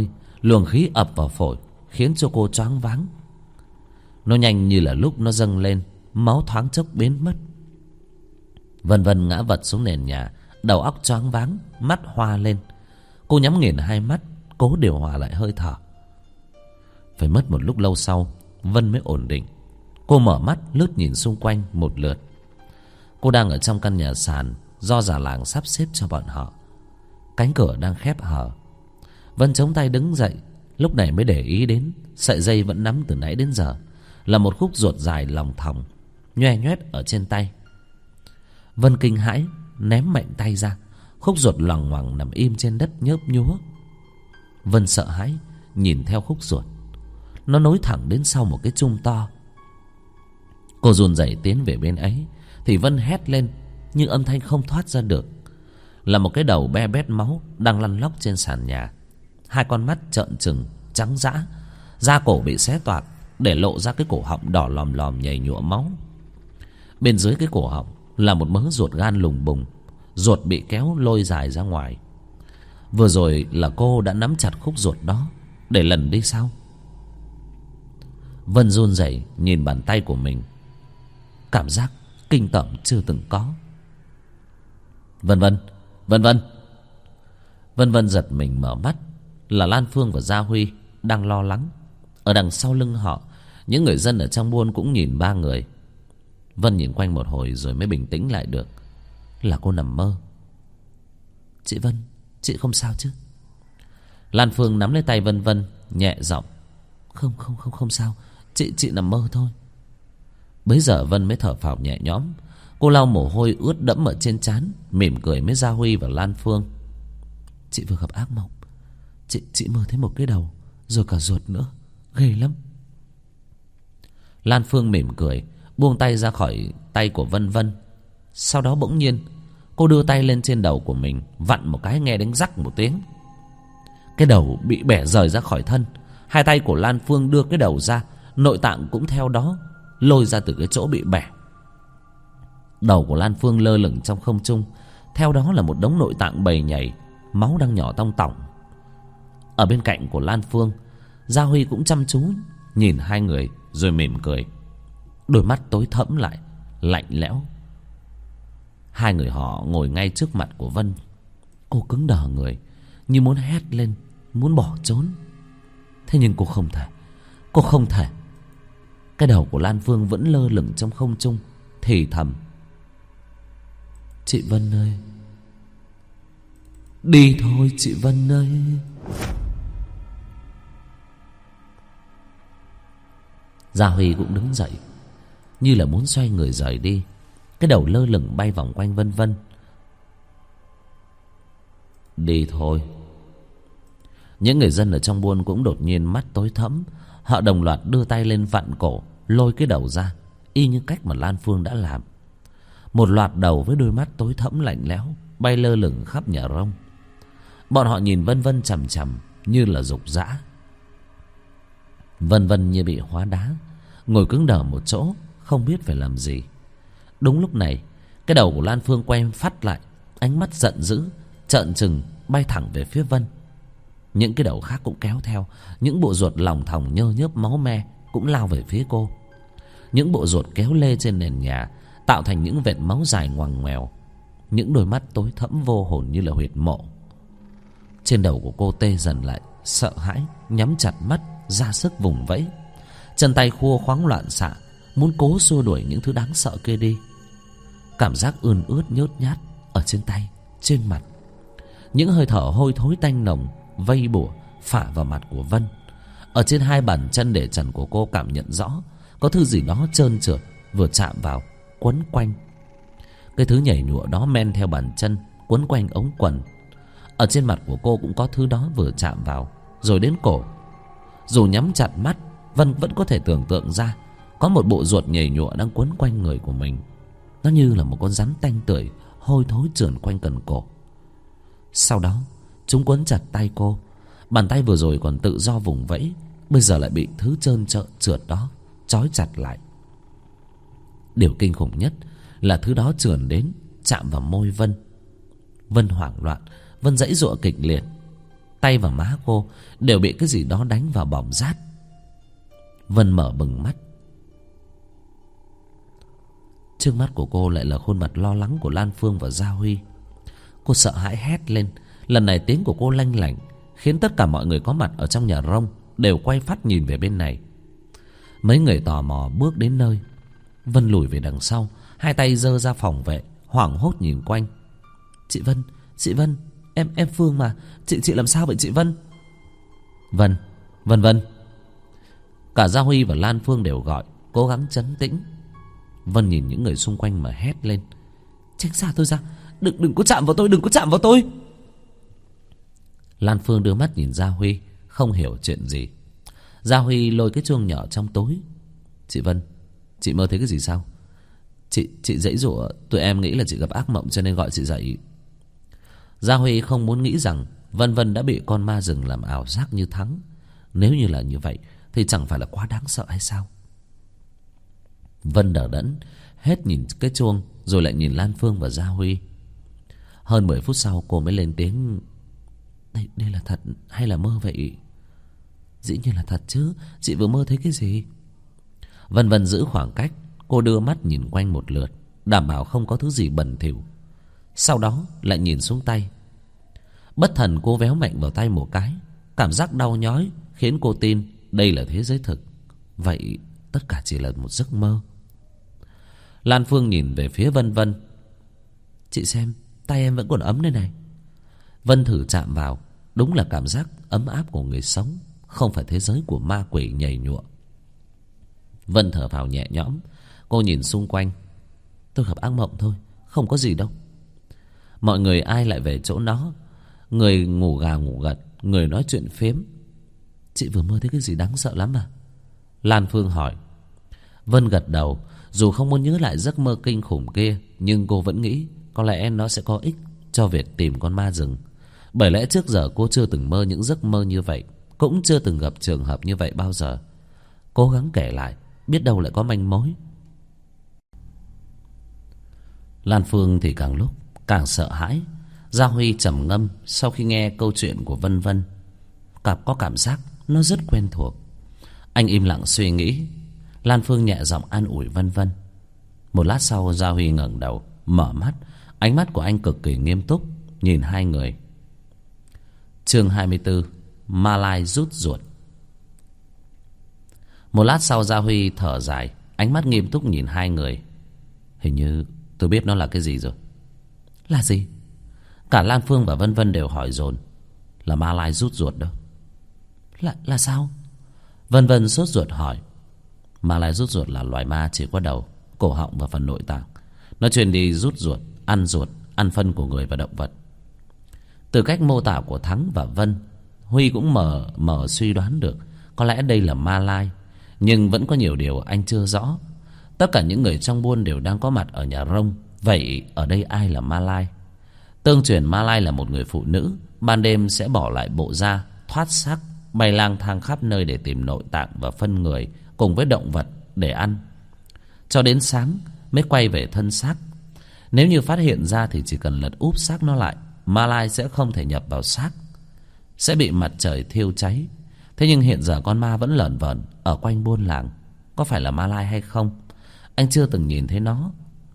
Luồng khí ập vào phổi khiến cho cô choáng váng. Nó nhanh như là lúc nó dâng lên, máu thoáng chốc biến mất. Vân Vân ngã vật xuống nền nhà, đầu óc choáng váng, mắt hoa lên. Cô nhắm nghiền hai mắt, cố điều hòa lại hơi thở. Phải mất một lúc lâu sau, Vân mới ổn định. Cô mở mắt lướt nhìn xung quanh một lượt. Cô đang ở trong căn nhà sàn do già làng sắp xếp cho bọn họ. Cánh cửa đang khép hờ. Vân chống tay đứng dậy, lúc này mới để ý đến sợi dây vẫn nắm từ nãy đến giờ là một khúc ruột dài lòng thòng nhoe nhoét ở trên tay. Vân kinh hãi ném mạnh tay ra. Khúc ruột loằng ngoằng nằm im trên đất nhớp nhúa. Vân sợ hãi nhìn theo khúc ruột. Nó nối thẳng đến sau một cái chum to. Cô run rẩy tiến về bên ấy thì Vân hét lên, nhưng âm thanh không thoát ra được. Là một cái đầu be bét máu đang lăn lóc trên sàn nhà. Hai con mắt trợn trừng trắng dã, da cổ bị xé toạc để lộ ra cái cổ họng đỏ lòm lòm nhầy nhụa máu. Bên dưới cái cổ họng là một mớ ruột gan lùng bùng, ruột bị kéo lôi dài ra ngoài. Vừa rồi là cô đã nắm chặt khúc ruột đó để lần đi sao? Vân run rẩy nhìn bàn tay của mình. Cảm giác kinh tởm chưa từng có. Vân Vân, Vân Vân. Vân Vân giật mình mở mắt. Là Lan Phương và Gia Huy đang lo lắng. Ở đằng sau lưng họ, những người dân ở trong buôn cũng nhìn ba người. Vân nhìn quanh một hồi rồi mới bình tĩnh lại được. Là cô nằm mơ. Chị Vân, chị không sao chứ? Lan Phương nắm lấy tay Vân Vân nhẹ giọng. Không sao. Chị nằm mơ thôi. Bấy giờ Vân mới thở phào nhẹ nhõm. Cô lau mồ hôi ướt đẫm ở trên trán, mỉm cười với Gia Huy và Lan Phương. Chị vừa gặp ác mộng. Chị mơ thấy một cái đầu, rồi cả ruột nữa, ghê lắm. Lan Phương mỉm cười, buông tay ra khỏi tay của Vân Vân. Sau đó bỗng nhiên cô đưa tay lên trên đầu của mình, vặn một cái nghe đánh rắc một tiếng. Cái đầu bị bẻ rời ra khỏi thân. Hai tay của Lan Phương đưa cái đầu ra, nội tạng cũng theo đó lôi ra từ cái chỗ bị bẻ. Đầu của Lan Phương lơ lửng trong không trung, theo đó là một đống nội tạng bầy nhảy, máu đang nhỏ tong tỏng. Ở bên cạnh của Lan Phương, Gia Huy cũng chăm chú nhìn hai người rồi mỉm cười. Đôi mắt tối thẫm lại, lạnh lẽo. Hai người họ ngồi ngay trước mặt của Vân. Cô cứng đờ người, như muốn hét lên, muốn bỏ trốn. Thế nhưng cô không thể. Cô không thể. Cái đầu của Lan Phương vẫn lơ lửng trong không trung, thì thầm. Chị Vân ơi, đi thôi chị Vân ơi. Gia Huy cũng đứng dậy, như là muốn xoay người rời đi. Cái đầu lơ lửng bay vòng quanh Vân Vân. Đi thôi. Những người dân ở trong buôn cũng đột nhiên mắt tối thẫm. Họ đồng loạt đưa tay lên vặn cổ, lôi cái đầu ra, y như cách mà Lan Phương đã làm. Một loạt đầu với đôi mắt tối thẫm lạnh lẽo bay lơ lửng khắp nhà rông. Bọn họ nhìn Vân Vân chằm chằm như là dục dã. Vân Vân như bị hóa đá, ngồi cứng đờ một chỗ, không biết phải làm gì. Đúng lúc này, cái đầu của Lan Phương quay phắt lại, ánh mắt giận dữ trợn trừng bay thẳng về phía Vân. Những cái đầu khác cũng kéo theo. Những bộ ruột lòng thòng nhơ nhớp máu me cũng lao về phía cô. Những bộ ruột kéo lê trên nền nhà, tạo thành những vệt máu dài ngoằn ngoèo. Những đôi mắt tối thẫm vô hồn như là huyệt mộ. Trên đầu của cô tê dần lại, sợ hãi, nhắm chặt mắt, ra sức vùng vẫy. Chân tay khua khoáng loạn xạ, muốn cố xua đuổi những thứ đáng sợ kia đi. Cảm giác ươn ướt nhớt nhát ở trên tay, trên mặt. Những hơi thở hôi thối tanh nồng vây bủa phả vào mặt của Vân. Ở trên hai bàn chân để trần của cô cảm nhận rõ có thứ gì đó trơn trượt vừa chạm vào, quấn quanh. Cái thứ nhảy nhụa đó men theo bàn chân, quấn quanh ống quần. Ở trên mặt của cô cũng có thứ đó vừa chạm vào, rồi đến cổ. Dù nhắm chặt mắt, Vân vẫn có thể tưởng tượng ra có một bộ ruột nhảy nhụa đang quấn quanh người của mình. Nó như là một con rắn tanh tưởi hôi thối trườn quanh cần cổ. Sau đó chúng quấn chặt tay cô. Bàn tay vừa rồi còn tự do vùng vẫy, bây giờ lại bị thứ trơn trợn trượt đó trói chặt lại. Điều kinh khủng nhất là thứ đó trườn đến chạm vào môi Vân. Vân hoảng loạn, Vân giãy giụa kịch liệt. Tay và má cô đều bị cái gì đó đánh vào bỏng rát. Vân mở bừng mắt. Trước mắt của cô lại là khuôn mặt lo lắng của Lan Phương và Gia Huy. Cô sợ hãi hét lên. Lần này tiếng của cô lanh lảnh, khiến tất cả mọi người có mặt ở trong nhà rông đều quay phát nhìn về bên này. Mấy người tò mò bước đến nơi. Vân lùi về đằng sau, hai tay giơ ra phòng vệ, hoảng hốt nhìn quanh. Chị Vân, em Phương mà, chị làm sao vậy chị Vân? Vân. Cả Gia Huy và Lan Phương đều gọi, cố gắng trấn tĩnh. Vân nhìn những người xung quanh mà hét lên: tránh xa tôi ra, đừng có chạm vào tôi. Lan Phương đưa mắt nhìn Gia Huy, không hiểu chuyện gì. Gia Huy lôi cái chuông nhỏ trong túi. Chị Vân, chị mơ thấy cái gì sao? Chị giãy giụa, tụi em nghĩ là chị gặp ác mộng cho nên gọi chị dậy. Gia Huy không muốn nghĩ rằng Vân đã bị con ma rừng làm ảo giác như Thắng. Nếu như là như vậy thì chẳng phải là quá đáng sợ hay sao? Vân đờ đẫn, hết nhìn cái chuông rồi lại nhìn Lan Phương và Gia Huy. Hơn 10 phút sau cô mới lên tiếng: Đây là thật hay là mơ vậy? Dĩ nhiên là thật chứ, chị vừa mơ thấy cái gì? Vân giữ khoảng cách. Cô đưa mắt nhìn quanh một lượt, đảm bảo không có thứ gì bẩn thỉu. Sau đó lại nhìn xuống tay. Bất thần cô véo mạnh vào tay một cái. Cảm giác đau nhói khiến cô tin đây là thế giới thực. Vậy tất cả chỉ là một giấc mơ. Lan Phương nhìn về phía Vân. Chị xem, tay em vẫn còn ấm đây này. Vân thử chạm vào. Đúng là cảm giác ấm áp của người sống, không phải thế giới của ma quỷ nhầy nhụa. Vân thở phào nhẹ nhõm. Cô nhìn xung quanh. Tôi gặp ác mộng thôi, không có gì đâu. Mọi người ai lại về chỗ nó. Người ngủ gà ngủ gật, người nói chuyện phiếm. Chị vừa mơ thấy cái gì đáng sợ lắm à? Lan Phương hỏi. Vân gật đầu. Dù không muốn nhớ lại giấc mơ kinh khủng kia, nhưng cô vẫn nghĩ có lẽ nó sẽ có ích cho việc tìm con ma rừng. Bởi lẽ trước giờ cô chưa từng mơ những giấc mơ như vậy, cũng chưa từng gặp trường hợp như vậy bao giờ. Cố gắng kể lại, biết đâu lại có manh mối. Lan Phương thì càng lúc càng sợ hãi. Gia Huy trầm ngâm sau khi nghe câu chuyện của Vân. Có cảm giác nó rất quen thuộc. Anh im lặng suy nghĩ. Lan Phương nhẹ giọng an ủi Vân. Một lát sau Gia Huy ngẩng đầu, mở mắt. Ánh mắt của anh cực kỳ nghiêm túc nhìn hai người. Chương 24: Ma Lai rút ruột. Một lát sau Gia Huy thở dài, ánh mắt nghiêm túc nhìn hai người. Hình như tôi biết nó là cái gì rồi. Là gì? Cả Lan Phương và Vân đều hỏi dồn. Là ma lai rút ruột đó. Là sao? Vân sốt ruột hỏi. Ma lai rút ruột là loài ma chỉ có đầu, cổ họng và phần nội tạng. Nó chuyên đi rút ruột, ăn phân của người và động vật. Từ cách mô tả của Thắng và Vân, Huy cũng mờ suy đoán được có lẽ đây là ma lai. Nhưng vẫn có nhiều điều anh chưa rõ. Tất cả những người trong buôn đều đang có mặt ở nhà rông. Vậy ở đây ai là ma lai? Tương truyền ma lai là một người phụ nữ, ban đêm sẽ bỏ lại bộ da, thoát xác, bay lang thang khắp nơi để tìm nội tạng và phân người cùng với động vật để ăn, cho đến sáng mới quay về thân xác. Nếu như phát hiện ra thì chỉ cần lật úp xác nó lại, ma lai sẽ không thể nhập vào xác, sẽ bị mặt trời thiêu cháy. Thế nhưng hiện giờ con ma vẫn lởn vởn ở quanh buôn làng. Có phải là ma lai hay không? Anh chưa từng nhìn thấy nó.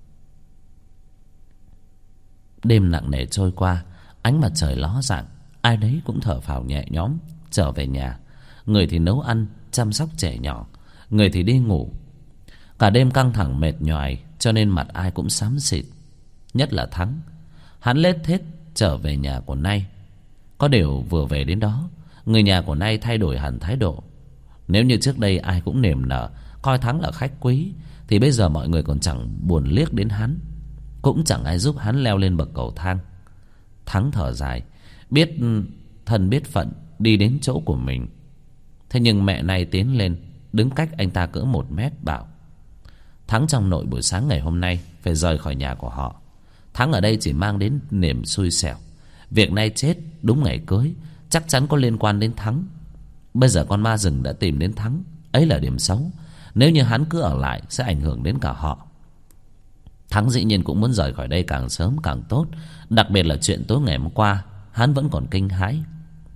Đêm nặng nề trôi qua, ánh mặt trời ló dạng. Ai đấy cũng thở phào nhẹ nhõm trở về nhà. Người thì nấu ăn, chăm sóc trẻ nhỏ, người thì đi ngủ. Cả đêm căng thẳng mệt nhoài, cho nên mặt ai cũng xám xịt. Nhất là Thắng. Hắn lết thết trở về nhà của Nay. Có điều vừa về đến đó, người nhà của Nay thay đổi hẳn thái độ. Nếu như trước đây ai cũng niềm nở coi Thắng là khách quý, thì bây giờ mọi người còn chẳng buồn liếc đến hắn, cũng chẳng ai giúp hắn leo lên bậc cầu thang. Thắng thở dài, biết thân biết phận đi đến chỗ của mình. Thế nhưng mẹ Nay tiến lên, đứng cách anh ta cỡ 1 mét, bảo: Thắng trong nội buổi sáng ngày hôm nay phải rời khỏi nhà của họ. Thắng ở đây chỉ mang đến niềm xui xẻo. Việc Nay chết đúng ngày cưới chắc chắn có liên quan đến Thắng. Bây giờ con ma rừng đã tìm đến Thắng, ấy là điểm xấu. Nếu như hắn cứ ở lại sẽ ảnh hưởng đến cả họ. Thắng dĩ nhiên cũng muốn rời khỏi đây càng sớm càng tốt. Đặc biệt là chuyện tối ngày hôm qua, hắn vẫn còn kinh hãi.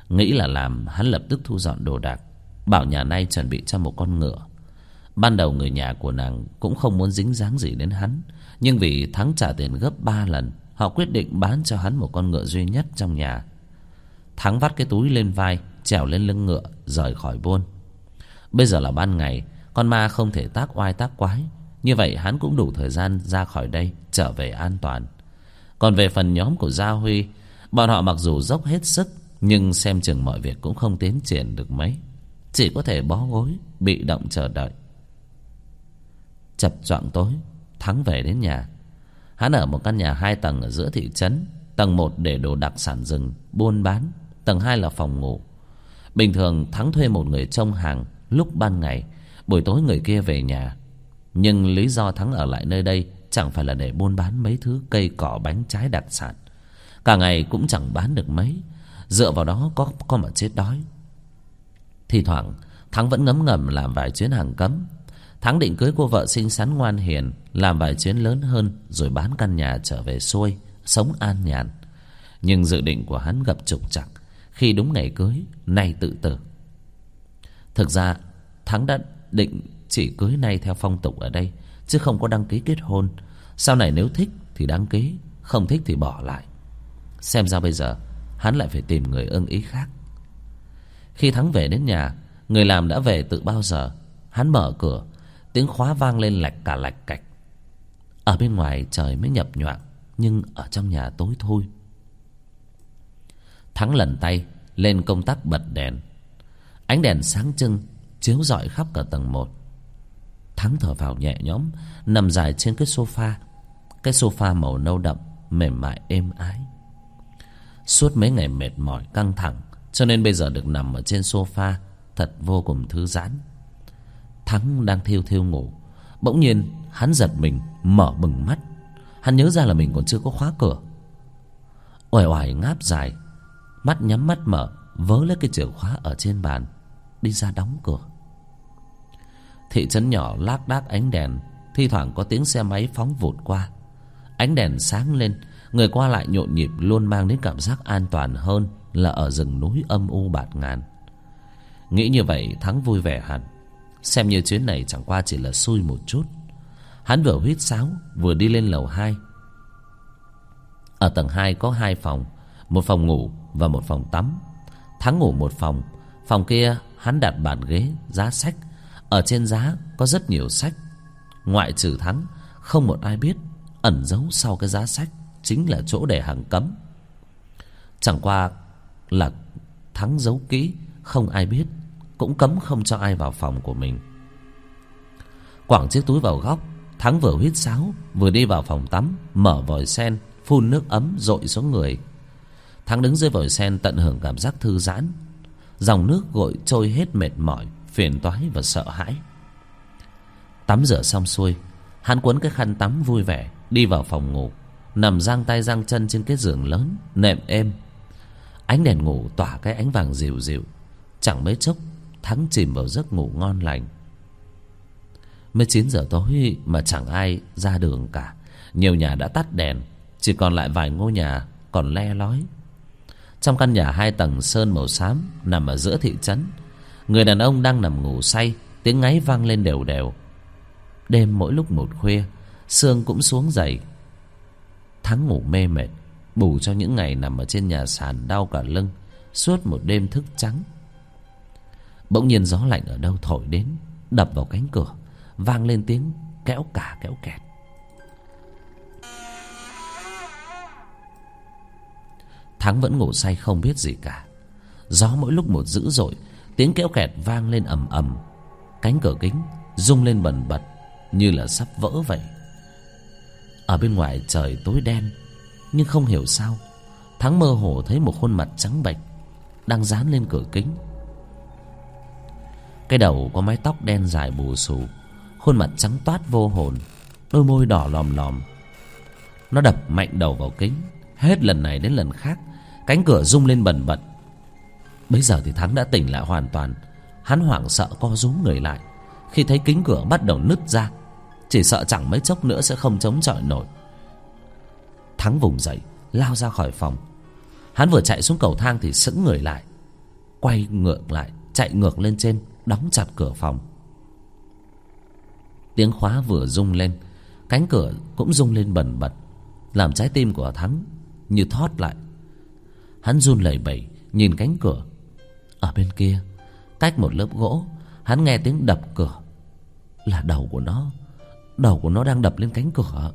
Nghĩ là làm, hắn lập tức thu dọn đồ đạc, bảo nhà nay chuẩn bị cho một con ngựa. Ban đầu người nhà của nàng cũng không muốn dính dáng gì đến hắn, nhưng vì Thắng trả tiền gấp 3 lần, họ quyết định bán cho hắn một con ngựa duy nhất trong nhà. Thắng vắt cái túi lên vai, trèo lên lưng ngựa, rời khỏi buôn. Bây giờ là ban ngày, con ma không thể tác oai tác quái, như vậy hắn cũng đủ thời gian ra khỏi đây, trở về an toàn. Còn về phần nhóm của Gia Huy, bọn họ mặc dù dốc hết sức, nhưng xem chừng mọi việc cũng không tiến triển được mấy, chỉ có thể bó gối bị động chờ đợi. Chập choạng tối, Thắng về đến nhà. Hắn ở một căn nhà 2 tầng ở giữa thị trấn. Tầng 1 để đồ đặc sản rừng buôn bán, tầng 2 là phòng ngủ. Bình thường Thắng thuê một người trông hàng lúc ban ngày, buổi tối người kia về nhà. Nhưng lý do Thắng ở lại nơi đây chẳng phải là để buôn bán mấy thứ cây cỏ bánh trái đặc sản. Cả ngày cũng chẳng bán được mấy, dựa vào đó có mà chết đói. Thì thoảng Thắng vẫn ngấm ngầm làm vài chuyến hàng cấm. Thắng định cưới cô vợ xinh xắn ngoan hiền, làm vài chuyến lớn hơn, rồi bán căn nhà trở về xuôi, sống an nhàn. Nhưng dự định của hắn gặp trục trặc khi đúng ngày cưới, nay tự tử. Thực ra Thắng đã định chỉ cưới nay theo phong tục ở đây, chứ không có đăng ký kết hôn. Sau này nếu thích thì đăng ký, không thích thì bỏ lại. Xem ra bây giờ hắn lại phải tìm người ưng ý khác. Khi Thắng về đến nhà, người làm đã về từ bao giờ. Hắn mở cửa, tiếng khóa vang lên lạch cả lạch cạch. Ở bên ngoài trời mới nhập nhoạng, nhưng ở trong nhà tối thui. Thắng lần tay lên công tắc bật đèn. Ánh đèn sáng trưng chiếu rọi khắp cả tầng 1. Thắng thở vào nhẹ nhõm, nằm dài trên cái sofa. Cái sofa màu nâu đậm, mềm mại êm ái. Suốt mấy ngày mệt mỏi căng thẳng, cho nên bây giờ được nằm ở trên sofa thật vô cùng thư giãn. Thắng đang thiêu thiêu ngủ, bỗng nhiên hắn giật mình, mở bừng mắt. Hắn nhớ ra là mình còn chưa có khóa cửa. Uể oải ngáp dài, mắt nhắm mắt mở, vớ lấy cái chìa khóa ở trên bàn, đi ra đóng cửa. Thị trấn nhỏ lác đác ánh đèn, thi thoảng có tiếng xe máy phóng vụt qua. Ánh đèn sáng lên, người qua lại nhộn nhịp, luôn mang đến cảm giác an toàn hơn là ở rừng núi âm u bạt ngàn. Nghĩ như vậy Thắng vui vẻ hẳn, xem như chuyến này chẳng qua chỉ là xui một chút. Hắn vừa huýt sáo vừa đi lên lầu 2. Ở tầng 2 có 2 phòng, một phòng ngủ và một phòng tắm. Thắng ngủ một phòng. Phòng kia hắn đặt bàn ghế, giá sách. Ở trên giá có rất nhiều sách. Ngoại trừ Thắng, không một ai biết ẩn giấu sau cái giá sách chính là chỗ để hàng cấm. Chẳng qua là Thắng giấu kỹ, không ai biết, cũng cấm không cho ai vào phòng của mình. Quẳng chiếc túi vào góc, Thắng vừa huýt sáo vừa đi vào phòng tắm, mở vòi sen, phun nước ấm dội xuống người. Thắng đứng dưới vòi sen tận hưởng cảm giác thư giãn. Dòng nước gội trôi hết mệt mỏi, phiền toái và sợ hãi. Tắm rửa xong xuôi, hắn quấn cái khăn tắm vui vẻ đi vào phòng ngủ, nằm giang tay giang chân trên cái giường lớn nệm êm. Ánh đèn ngủ tỏa cái ánh vàng dịu dịu. Chẳng mấy chốc Thắng chìm vào giấc ngủ ngon lành. Mới 9 giờ tối mà chẳng ai ra đường cả. Nhiều nhà đã tắt đèn, chỉ còn lại vài ngôi nhà còn le lói. Trong căn nhà 2 tầng sơn màu xám nằm ở giữa thị trấn, người đàn ông đang nằm ngủ say, tiếng ngáy vang lên đều đều. Đêm mỗi lúc một khuya, sương cũng xuống dày. Thắng ngủ mê mệt, bù cho những ngày nằm ở trên nhà sàn đau cả lưng, suốt một đêm thức trắng. Bỗng nhiên gió lạnh ở đâu thổi đến, đập vào cánh cửa, vang lên tiếng kéo cả kéo kẹt. Thắng vẫn ngủ say không biết gì cả. Gió mỗi lúc một dữ dội, tiếng kéo kẹt vang lên ầm ầm. Cánh cửa kính rung lên bần bật như là sắp vỡ vậy. Ở bên ngoài trời tối đen, nhưng không hiểu sao Thắng mơ hồ thấy một khuôn mặt trắng bệch đang dán lên cửa kính. Cái đầu có mái tóc đen dài bù xù, khuôn mặt trắng toát vô hồn, đôi môi đỏ lòm lòm. Nó đập mạnh đầu vào kính, hết lần này đến lần khác cánh cửa rung lên bần bật. Bấy giờ thì Thắng đã tỉnh lại hoàn toàn. Hắn hoảng sợ co rúm người lại khi thấy kính cửa bắt đầu nứt ra, chỉ sợ chẳng mấy chốc nữa sẽ không chống chọi nổi. Thắng vùng dậy lao ra khỏi phòng. Hắn vừa chạy xuống cầu thang thì sững người lại. quay ngược lại, chạy ngược lên trên, đóng chặt cửa phòng. Tiếng khóa vừa rung lên, cánh cửa cũng rung lên bần bật, làm trái tim của Thắng như thót lại. Hắn run lẩy bẩy nhìn cánh cửa. Ở bên kia, cách một lớp gỗ, hắn nghe tiếng đập cửa. Là đầu của nó đang đập lên cánh cửa.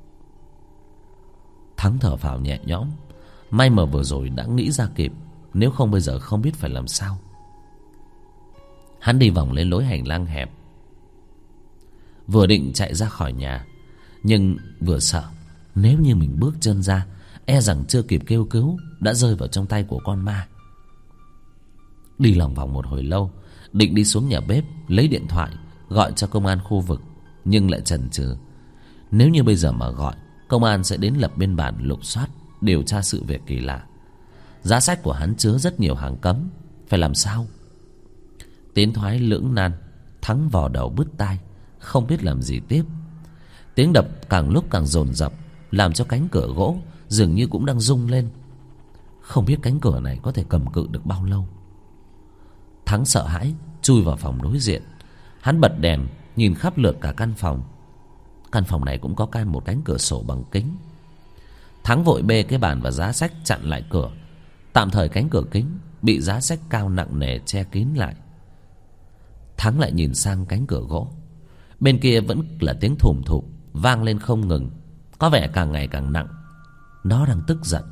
Thắng thở phào nhẹ nhõm. May mà vừa rồi đã nghĩ ra kịp, nếu không bây giờ không biết phải làm sao. Hắn đi vòng lên lối hành lang hẹp, vừa định chạy ra khỏi nhà, nhưng vừa sợ nếu như mình bước chân ra, e rằng chưa kịp kêu cứu đã rơi vào trong tay của con ma. Đi lòng vòng một hồi lâu, định đi xuống nhà bếp lấy điện thoại gọi cho công an khu vực, nhưng lại chần chừ. Nếu như bây giờ mà gọi, công an sẽ đến lập biên bản lục soát, điều tra sự việc kỳ lạ. Giá sách của hắn chứa rất nhiều hàng cấm, phải làm sao? Tiến thoái lưỡng nan, Thắng vò đầu bứt tai, không biết làm gì tiếp. Tiếng đập càng lúc càng dồn dập, làm cho cánh cửa gỗ dường như cũng đang rung lên. Không biết cánh cửa này có thể cầm cự được bao lâu. Thắng sợ hãi chui vào phòng đối diện. Hắn bật đèn nhìn khắp lượt cả căn phòng. Căn phòng này cũng có một cánh cửa sổ bằng kính. Thắng vội bê cái bàn và giá sách chặn lại cửa. Tạm thời cánh cửa kính bị giá sách cao nặng nề che kín lại. Thắng lại nhìn sang cánh cửa gỗ. Bên kia vẫn là tiếng thùm thụp vang lên không ngừng, có vẻ càng ngày càng nặng. Nó đang tức giận.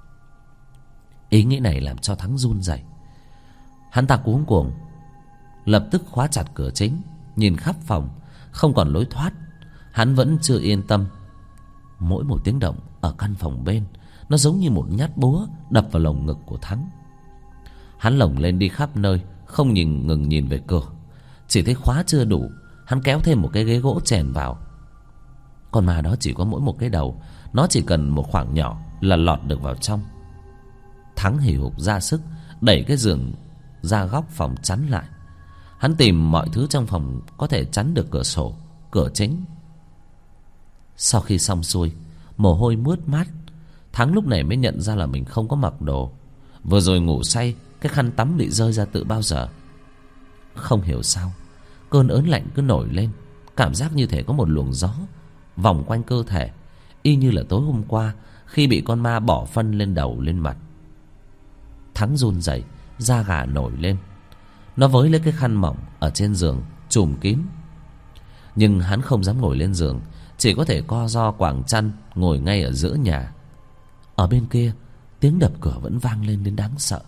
Ý nghĩ này làm cho Thắng run rẩy. Hắn ta cuống cuồng lập tức khóa chặt cửa chính, nhìn khắp phòng không còn lối thoát. Hắn vẫn chưa yên tâm. Mỗi một tiếng động ở căn phòng bên, nó giống như một nhát búa đập vào lồng ngực của Thắng. Hắn lồng lên đi khắp nơi, không ngừng nhìn về cửa. Chỉ thấy khóa chưa đủ, hắn kéo thêm một cái ghế gỗ chèn vào. Con ma đó chỉ có mỗi một cái đầu, nó chỉ cần một khoảng nhỏ là lọt được vào trong. Thắng hì hục ra sức đẩy cái giường ra góc phòng chắn lại. Hắn tìm mọi thứ trong phòng có thể chắn được cửa sổ, cửa chính. Sau khi xong xuôi, mồ hôi mướt mát, Thắng lúc này mới nhận ra là mình không có mặc đồ. Vừa rồi ngủ say, cái khăn tắm bị rơi ra từ bao giờ. Không hiểu sao, cơn ớn lạnh cứ nổi lên, cảm giác như thể có một luồng gió vòng quanh cơ thể, y như là tối hôm qua khi bị con ma bỏ phân lên đầu lên mặt. Thắng run rẩy, da gà nổi lên. Nó với lấy cái khăn mỏng ở trên giường trùm kín. Nhưng hắn không dám ngồi lên giường, chỉ có thể co ro quàng chăn ngồi ngay ở giữa nhà. Ở bên kia, tiếng đập cửa vẫn vang lên đến đáng sợ.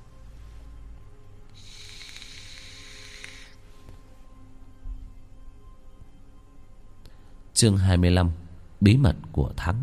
Chương 25: Bí mật của Thắng.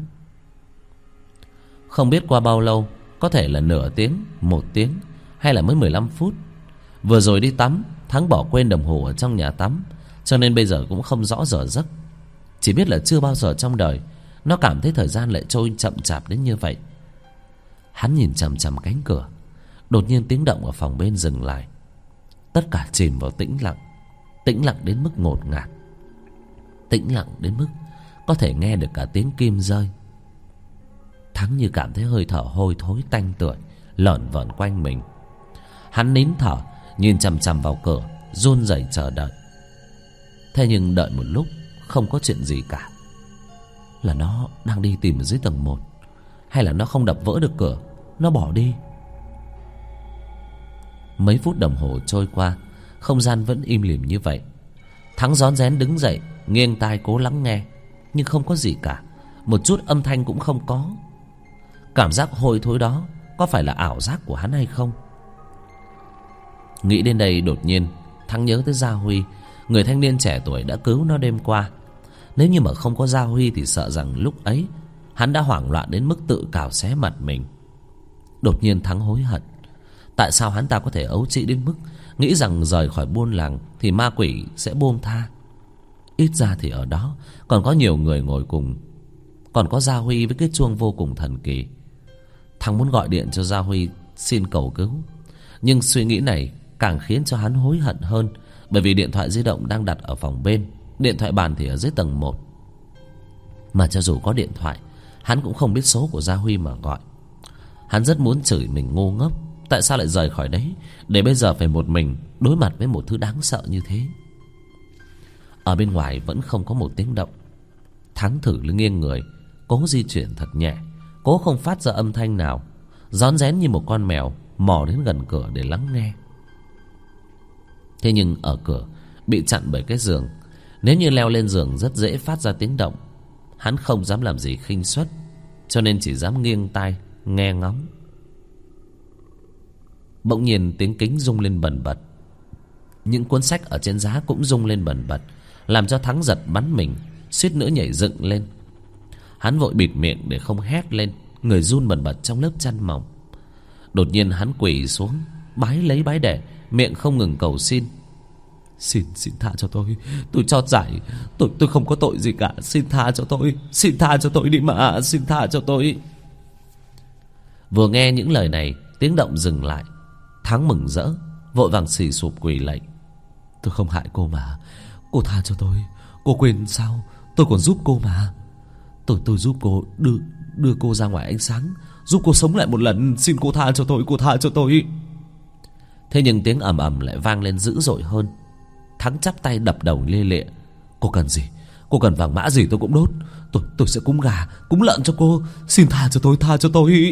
Không biết qua bao lâu, có thể là nửa tiếng, 1 tiếng, hay là mới 15 phút. Vừa rồi đi tắm, Thắng bỏ quên đồng hồ ở trong nhà tắm, cho nên bây giờ cũng không rõ giờ giấc. Chỉ biết là chưa bao giờ trong đời nó cảm thấy thời gian lại trôi chậm chạp đến như vậy. Hắn nhìn chằm chằm cánh cửa. Đột nhiên tiếng động ở phòng bên dừng lại. Tất cả chìm vào tĩnh lặng. Tĩnh lặng đến mức ngột ngạt. Tĩnh lặng đến mức có thể nghe được cả tiếng kim rơi. Thắng như cảm thấy hơi thở hôi thối tanh tưởi lởn vởn quanh mình. Hắn nín thở, nhìn chằm chằm vào cửa, run rẩy chờ đợi. Thế nhưng đợi một lúc không có chuyện gì cả. Là nó đang đi tìm ở dưới tầng 1, hay là nó không đập vỡ được cửa, nó bỏ đi? Mấy phút đồng hồ trôi qua, không gian vẫn im lìm như vậy. Thắng rón rén đứng dậy, nghiêng tai cố lắng nghe, nhưng không có gì cả, một chút âm thanh cũng không có. Cảm giác hôi thối đó có phải là ảo giác của hắn hay không? Nghĩ đến đây, đột nhiên Thắng nhớ tới Gia Huy, người thanh niên trẻ tuổi đã cứu nó đêm qua. Nếu như mà không có Gia Huy thì sợ rằng lúc ấy hắn đã hoảng loạn đến mức tự cào xé mặt mình. Đột nhiên Thắng hối hận. Tại sao hắn ta có thể ấu trĩ đến mức nghĩ rằng rời khỏi buôn làng thì ma quỷ sẽ buông tha? Ít ra thì ở đó còn có nhiều người ngồi cùng, còn có Gia Huy với cái chuông vô cùng thần kỳ. Thắng muốn gọi điện cho Gia Huy xin cầu cứu, nhưng suy nghĩ này càng khiến cho hắn hối hận hơn. Bởi vì điện thoại di động đang đặt ở phòng bên, điện thoại bàn thì ở dưới tầng 1. Mà cho dù có điện thoại, hắn cũng không biết số của Gia Huy mà gọi. Hắn rất muốn chửi mình ngu ngốc, Tại sao lại rời khỏi đấy, để bây giờ phải một mình đối mặt với một thứ đáng sợ như thế? Ở bên ngoài vẫn không có một tiếng động. Thắng thử nghiêng người, cố di chuyển thật nhẹ, cố không phát ra âm thanh nào, rón rén như một con mèo mò đến gần cửa để lắng nghe. Thế nhưng ở cửa bị chặn bởi cái giường. Nếu như leo lên giường rất dễ phát ra tiếng động. Hắn không dám làm gì khinh suất, cho nên chỉ dám nghiêng tai nghe ngóng. Bỗng nhiên tiếng kính rung lên bần bật. Những cuốn sách ở trên giá cũng rung lên bần bật, làm cho Thắng giật bắn mình, suýt nữa nhảy dựng lên. Hắn vội bịt miệng để không hét lên, người run bần bật trong lớp chăn mỏng. Đột nhiên hắn quỳ xuống, bái lấy bái để, miệng không ngừng cầu xin. Xin tha cho tôi chót giải, tôi không có tội gì cả, xin tha cho tôi đi mà, xin tha cho tôi. Vừa nghe những lời này, tiếng động dừng lại. Thắng mừng rỡ, vội vàng xì sụp quỳ lạy. Tôi không hại cô mà, cô tha cho tôi. Cô quên sao, tôi còn giúp cô mà. Tôi giúp cô, đưa cô ra ngoài ánh sáng, giúp cô sống lại một lần. Xin cô tha cho tôi. Thế nhưng tiếng ầm ầm lại vang lên dữ dội hơn. Thắng chắp tay đập đầu lia lịa. Cô cần gì, cô cần vàng mã gì tôi cũng đốt. Tôi sẽ cúng gà, cúng lợn cho cô. Xin tha cho tôi.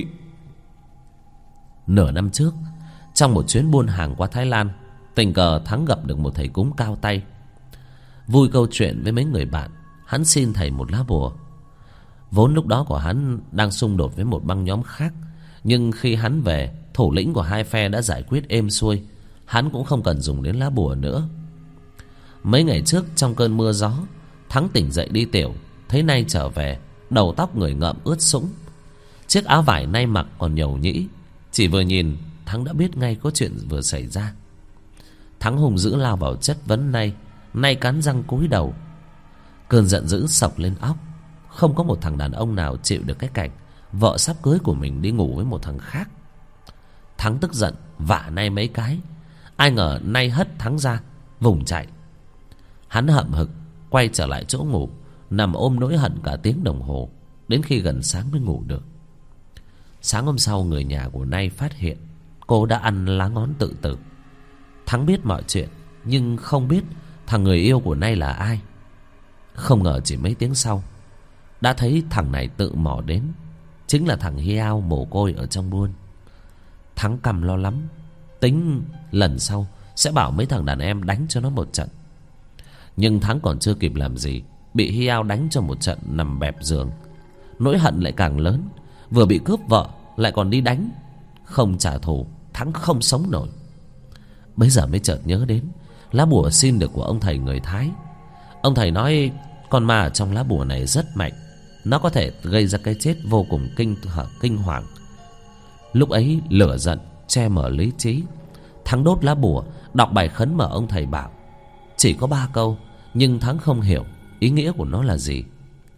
Nửa năm trước, trong một chuyến buôn hàng qua Thái Lan, tình cờ Thắng gặp được một thầy cúng cao tay. Vui câu chuyện với mấy người bạn, hắn xin thầy một lá bùa. Vốn lúc đó của hắn đang xung đột với một băng nhóm khác, nhưng khi hắn về, thủ lĩnh của hai phe đã giải quyết êm xuôi. Hắn cũng không cần dùng đến lá bùa nữa. Mấy ngày trước trong cơn mưa gió, Thắng tỉnh dậy đi tiểu, thấy Nay trở về, đầu tóc người ngợm ướt sũng, chiếc áo vải Nay mặc còn nhầu nhĩ. Chỉ vừa nhìn, Thắng đã biết ngay có chuyện vừa xảy ra. Thắng hùng dữ lao vào chất vấn Nay. Nay cắn răng cúi đầu. Cơn giận dữ sộc lên óc. Không có một thằng đàn ông nào chịu được cái cảnh vợ sắp cưới của mình đi ngủ với một thằng khác. Thắng tức giận vả Nay mấy cái. Ai ngờ Nay hất Thắng ra, vùng chạy. Hắn hậm hực quay trở lại chỗ ngủ, nằm ôm nỗi hận cả tiếng đồng hồ, đến khi gần sáng mới ngủ được. Sáng hôm sau, người nhà của Nay phát hiện cô đã ăn lá ngón tự tử. Thắng biết mọi chuyện, nhưng không biết thằng người yêu của Nay là ai. Không ngờ chỉ mấy tiếng sau đã thấy thằng này tự mò đến. Chính là thằng Hiao mồ côi ở trong buôn. Thắng căm lo lắm, tính lần sau sẽ bảo mấy thằng đàn em đánh cho nó một trận. Nhưng Thắng còn chưa kịp làm gì, bị Hiao đánh cho một trận nằm bẹp giường. Nỗi hận lại càng lớn, vừa bị cướp vợ lại còn đi đánh. Không trả thù, Thắng không sống nổi. Bây giờ mới chợt nhớ đến lá bùa xin được của ông thầy người Thái. Ông thầy nói con ma ở trong lá bùa này rất mạnh, nó có thể gây ra cái chết vô cùng kinh hoàng. Lúc ấy lửa giận che mờ lý trí, Thắng đốt lá bùa, đọc bài khấn mà ông thầy bảo. Chỉ có 3 câu, nhưng Thắng không hiểu ý nghĩa của nó là gì.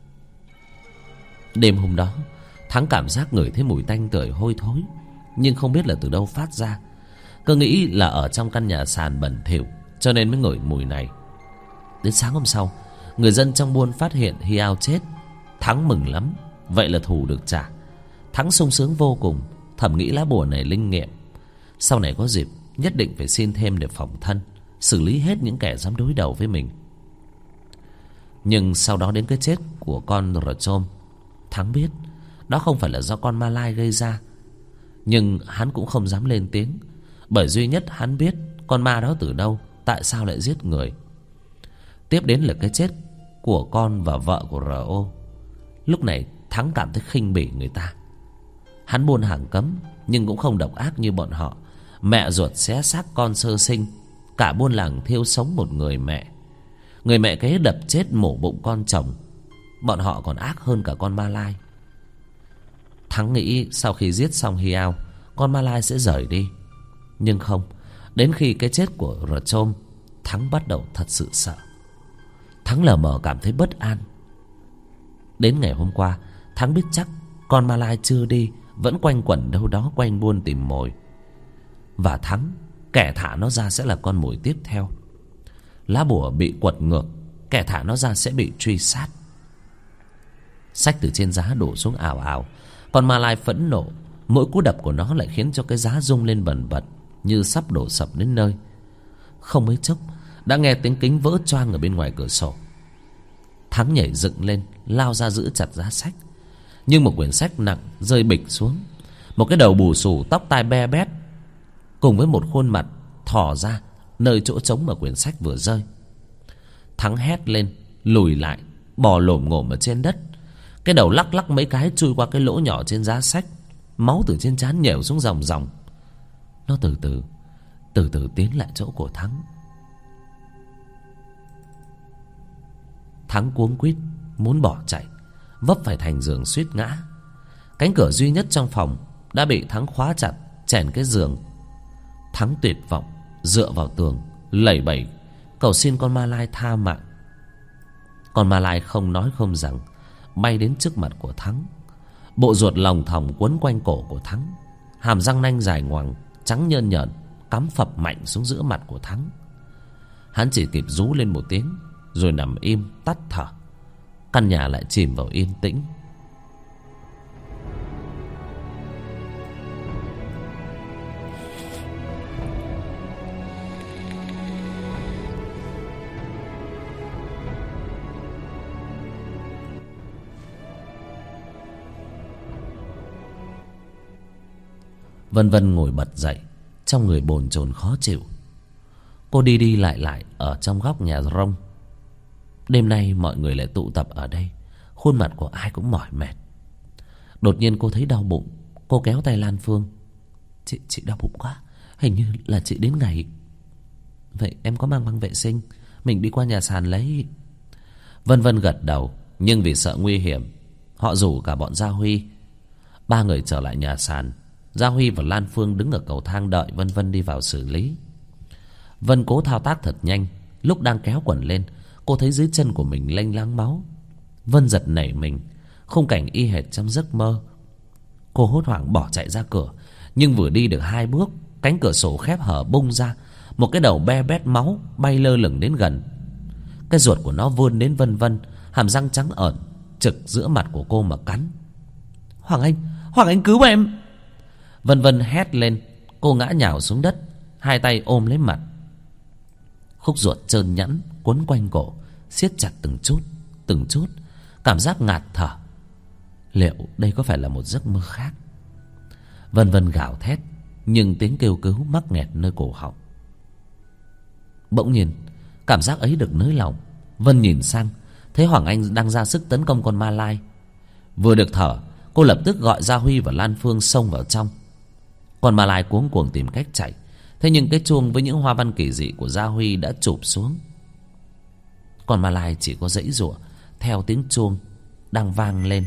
Đêm hôm đó, Thắng cảm giác ngửi thấy mùi tanh tưởi hôi thối, nhưng không biết là từ đâu phát ra. Cứ nghĩ là ở trong căn nhà sàn bẩn thỉu, cho nên mới ngửi mùi này. Đến sáng hôm sau, người dân trong buôn phát hiện Hiao chết. Thắng mừng lắm, vậy là thù được trả. Thắng sung sướng vô cùng, thầm nghĩ lá bùa này linh nghiệm. Sau này có dịp nhất định phải xin thêm để phòng thân, xử lý hết những kẻ dám đối đầu với mình. Nhưng sau đó đến cái chết của con Rachom, Thắng biết đó không phải là do con Ma Lai gây ra. Nhưng hắn cũng không dám lên tiếng, bởi duy nhất hắn biết con ma đó từ đâu, tại sao lại giết người. Tiếp đến là cái chết của con và vợ của R.O. Lúc này Thắng cảm thấy khinh bỉ người ta. Hắn buôn hàng cấm, nhưng cũng không độc ác như bọn họ. Mẹ ruột xé xác con sơ sinh, cả buôn làng thiêu sống một người mẹ. Người mẹ kế đập chết mổ bụng con chồng. Bọn họ còn ác hơn cả con Ma Lai. Thắng nghĩ sau khi giết xong Hiao, con Ma Lai sẽ rời đi. Nhưng không, đến khi cái chết của Rachom, Thắng bắt đầu thật sự sợ. Thắng lờ mờ cảm thấy bất an. Đến ngày hôm qua, Thắng biết chắc con Ma Lai chưa đi, vẫn quanh quẩn đâu đó quanh buôn tìm mồi. Và Thắng, kẻ thả nó ra sẽ là con mồi tiếp theo. Lá bùa bị quật ngược, kẻ thả nó ra sẽ bị truy sát. Sách từ trên giá đổ xuống ào ào. Con Ma Lai phẫn nộ, Mỗi cú đập của nó lại khiến cho cái giá rung lên bần bật, như sắp đổ sập đến nơi. Không mấy chốc đã nghe tiếng kính vỡ choang ở bên ngoài cửa sổ. Thắng nhảy dựng lên, lao ra giữ chặt giá sách. Nhưng một quyển sách nặng rơi bịch xuống. Một cái đầu bù xù, tóc tai be bét, cùng với một khuôn mặt thò ra nơi chỗ trống mà quyển sách vừa rơi. Thắng hét lên, lùi lại, bò lổm ngổm ở trên đất. Cái đầu lắc lắc mấy cái chui qua cái lỗ nhỏ trên giá sách. Máu từ trên trán nhèo xuống ròng ròng. Nó từ từ tiến lại chỗ của Thắng. Thắng cuống quýt muốn bỏ chạy, vấp phải thành giường suýt ngã. Cánh cửa duy nhất trong phòng đã bị Thắng khóa chặt, chèn cái giường. Thắng tuyệt vọng dựa vào tường, lẩy bẩy cầu xin con ma lai tha mạng. Con ma lai không nói không rằng, bay đến trước mặt của Thắng. Bộ ruột lòng thòng quấn quanh cổ của Thắng. Hàm răng nanh dài ngoằng, trắng nhơn nhởn, cắm phập mạnh xuống giữa mặt của Thắng. Hắn chỉ kịp rú lên một tiếng, rồi nằm im tắt thở. Căn nhà lại chìm vào yên tĩnh. Vân Vân ngồi bật dậy, trong người bồn chồn khó chịu. Cô đi đi lại lại ở trong góc nhà rông. Đêm nay mọi người lại tụ tập ở đây, khuôn mặt của ai cũng mỏi mệt. Đột nhiên cô thấy đau bụng. Cô kéo tay Lan Phương. Chị đau bụng quá, hình như là chị đến ngày. Vậy em có mang băng vệ sinh, mình đi qua nhà sàn lấy. Vân Vân gật đầu, nhưng vì sợ nguy hiểm, họ rủ cả bọn Gia Huy. Ba người trở lại nhà sàn. Gia Huy và Lan Phương đứng ở cầu thang đợi Vân Vân đi vào xử lý. Vân cố thao tác thật nhanh. Lúc đang kéo quần lên, cô thấy dưới chân của mình lênh láng máu. Vân giật nảy mình, khung cảnh y hệt trong giấc mơ. Cô hốt hoảng bỏ chạy ra cửa. Nhưng vừa đi được 2 bước, cánh cửa sổ khép hở bung ra. Một cái đầu be bét máu bay lơ lửng đến gần. Cái ruột của nó vươn đến Vân Vân, hàm răng trắng ởn trực giữa mặt của cô mà cắn. Hoàng Anh cứu em! Vân Vân hét lên. Cô ngã nhào xuống đất, hai tay ôm lấy mặt. Khúc ruột trơn nhẵn quấn quanh cổ, siết chặt từng chút. Cảm giác ngạt thở. Liệu đây có phải là một giấc mơ khác? Vân Vân gào thét, nhưng tiếng kêu cứu mắc nghẹt nơi cổ họng. Bỗng nhiên cảm giác ấy được nới lỏng. Vân nhìn sang, thấy Hoàng Anh đang ra sức tấn công con ma lai. Vừa được thở, cô lập tức gọi Gia Huy và Lan Phương xông vào trong. Con ma lai cuống cuồng tìm cách chạy. Thế nhưng cái chuông với những hoa văn kỳ dị của Gia Huy đã chụp xuống. Con ma lai chỉ có giãy giụa theo tiếng chuông đang vang lên.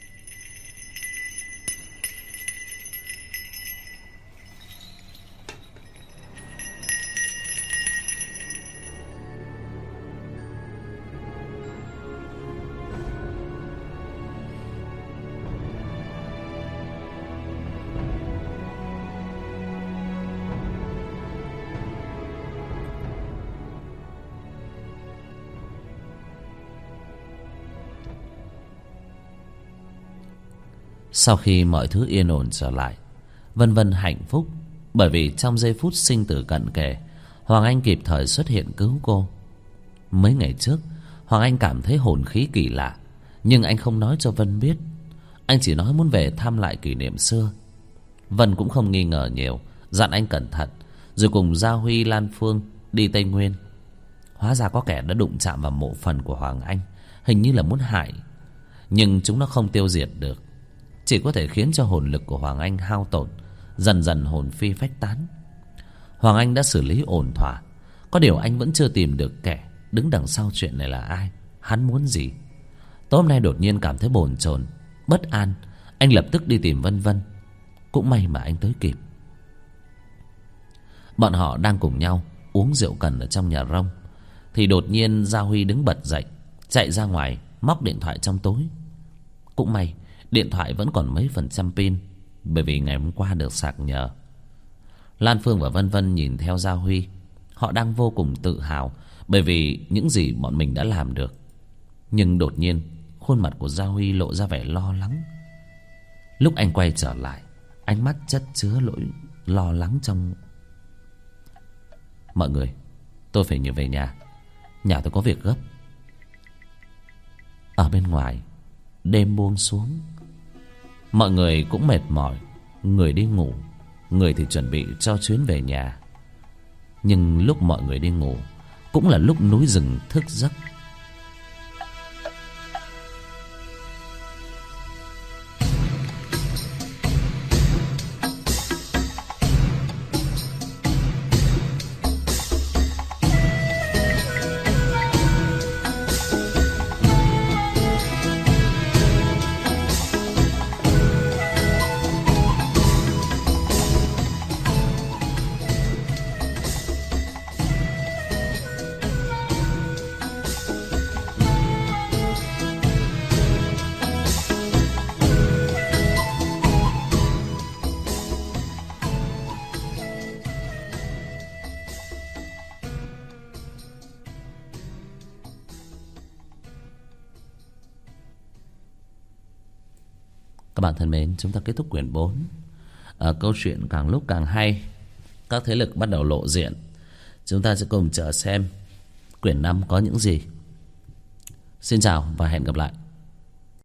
Sau khi mọi thứ yên ổn trở lại, Vân Vân hạnh phúc, bởi vì trong giây phút sinh tử cận kề, Hoàng Anh kịp thời xuất hiện cứu cô. Mấy ngày trước, Hoàng Anh cảm thấy hồn khí kỳ lạ, nhưng anh không nói cho Vân biết. Anh chỉ nói muốn về thăm lại kỷ niệm xưa. Vân cũng không nghi ngờ nhiều, dặn anh cẩn thận, rồi cùng Gia Huy, Lan Phương đi Tây Nguyên. Hóa ra có kẻ đã đụng chạm vào mộ phần của Hoàng Anh, hình như là muốn hại. Nhưng chúng nó không tiêu diệt được, chỉ có thể khiến cho hồn lực của Hoàng Anh hao tổn, dần dần hồn phi phách tán. Hoàng Anh đã xử lý ổn thỏa. Có điều anh vẫn chưa tìm được kẻ đứng đằng sau chuyện này là ai, hắn muốn gì. Tối hôm nay đột nhiên cảm thấy bồn chồn, bất an. Anh lập tức đi tìm Vân Vân. Cũng may mà anh tới kịp. Bọn họ đang cùng nhau uống rượu cần ở trong nhà rông, thì đột nhiên Gia Huy đứng bật dậy, chạy ra ngoài móc điện thoại trong túi. Cũng may điện thoại vẫn còn mấy % pin, bởi vì ngày hôm qua được sạc nhờ. Lan Phương và Vân Vân nhìn theo Gia Huy. Họ đang vô cùng tự hào bởi vì những gì bọn mình đã làm được. Nhưng đột nhiên khuôn mặt của Gia Huy lộ ra vẻ lo lắng. Lúc anh quay trở lại, ánh mắt chất chứa lo lắng trong. Mọi người, tôi phải về nhà. Nhà tôi có việc gấp. Ở bên ngoài, đêm buông xuống. Mọi người cũng mệt mỏi, người đi ngủ, người thì chuẩn bị cho chuyến về nhà. Nhưng lúc mọi người đi ngủ cũng là lúc núi rừng thức giấc. Các bạn thân mến, chúng ta kết thúc quyển 4. Câu chuyện càng lúc càng hay, các thế lực bắt đầu lộ diện. Chúng ta sẽ cùng chờ xem quyển 5 có những gì. Xin chào và hẹn gặp lại.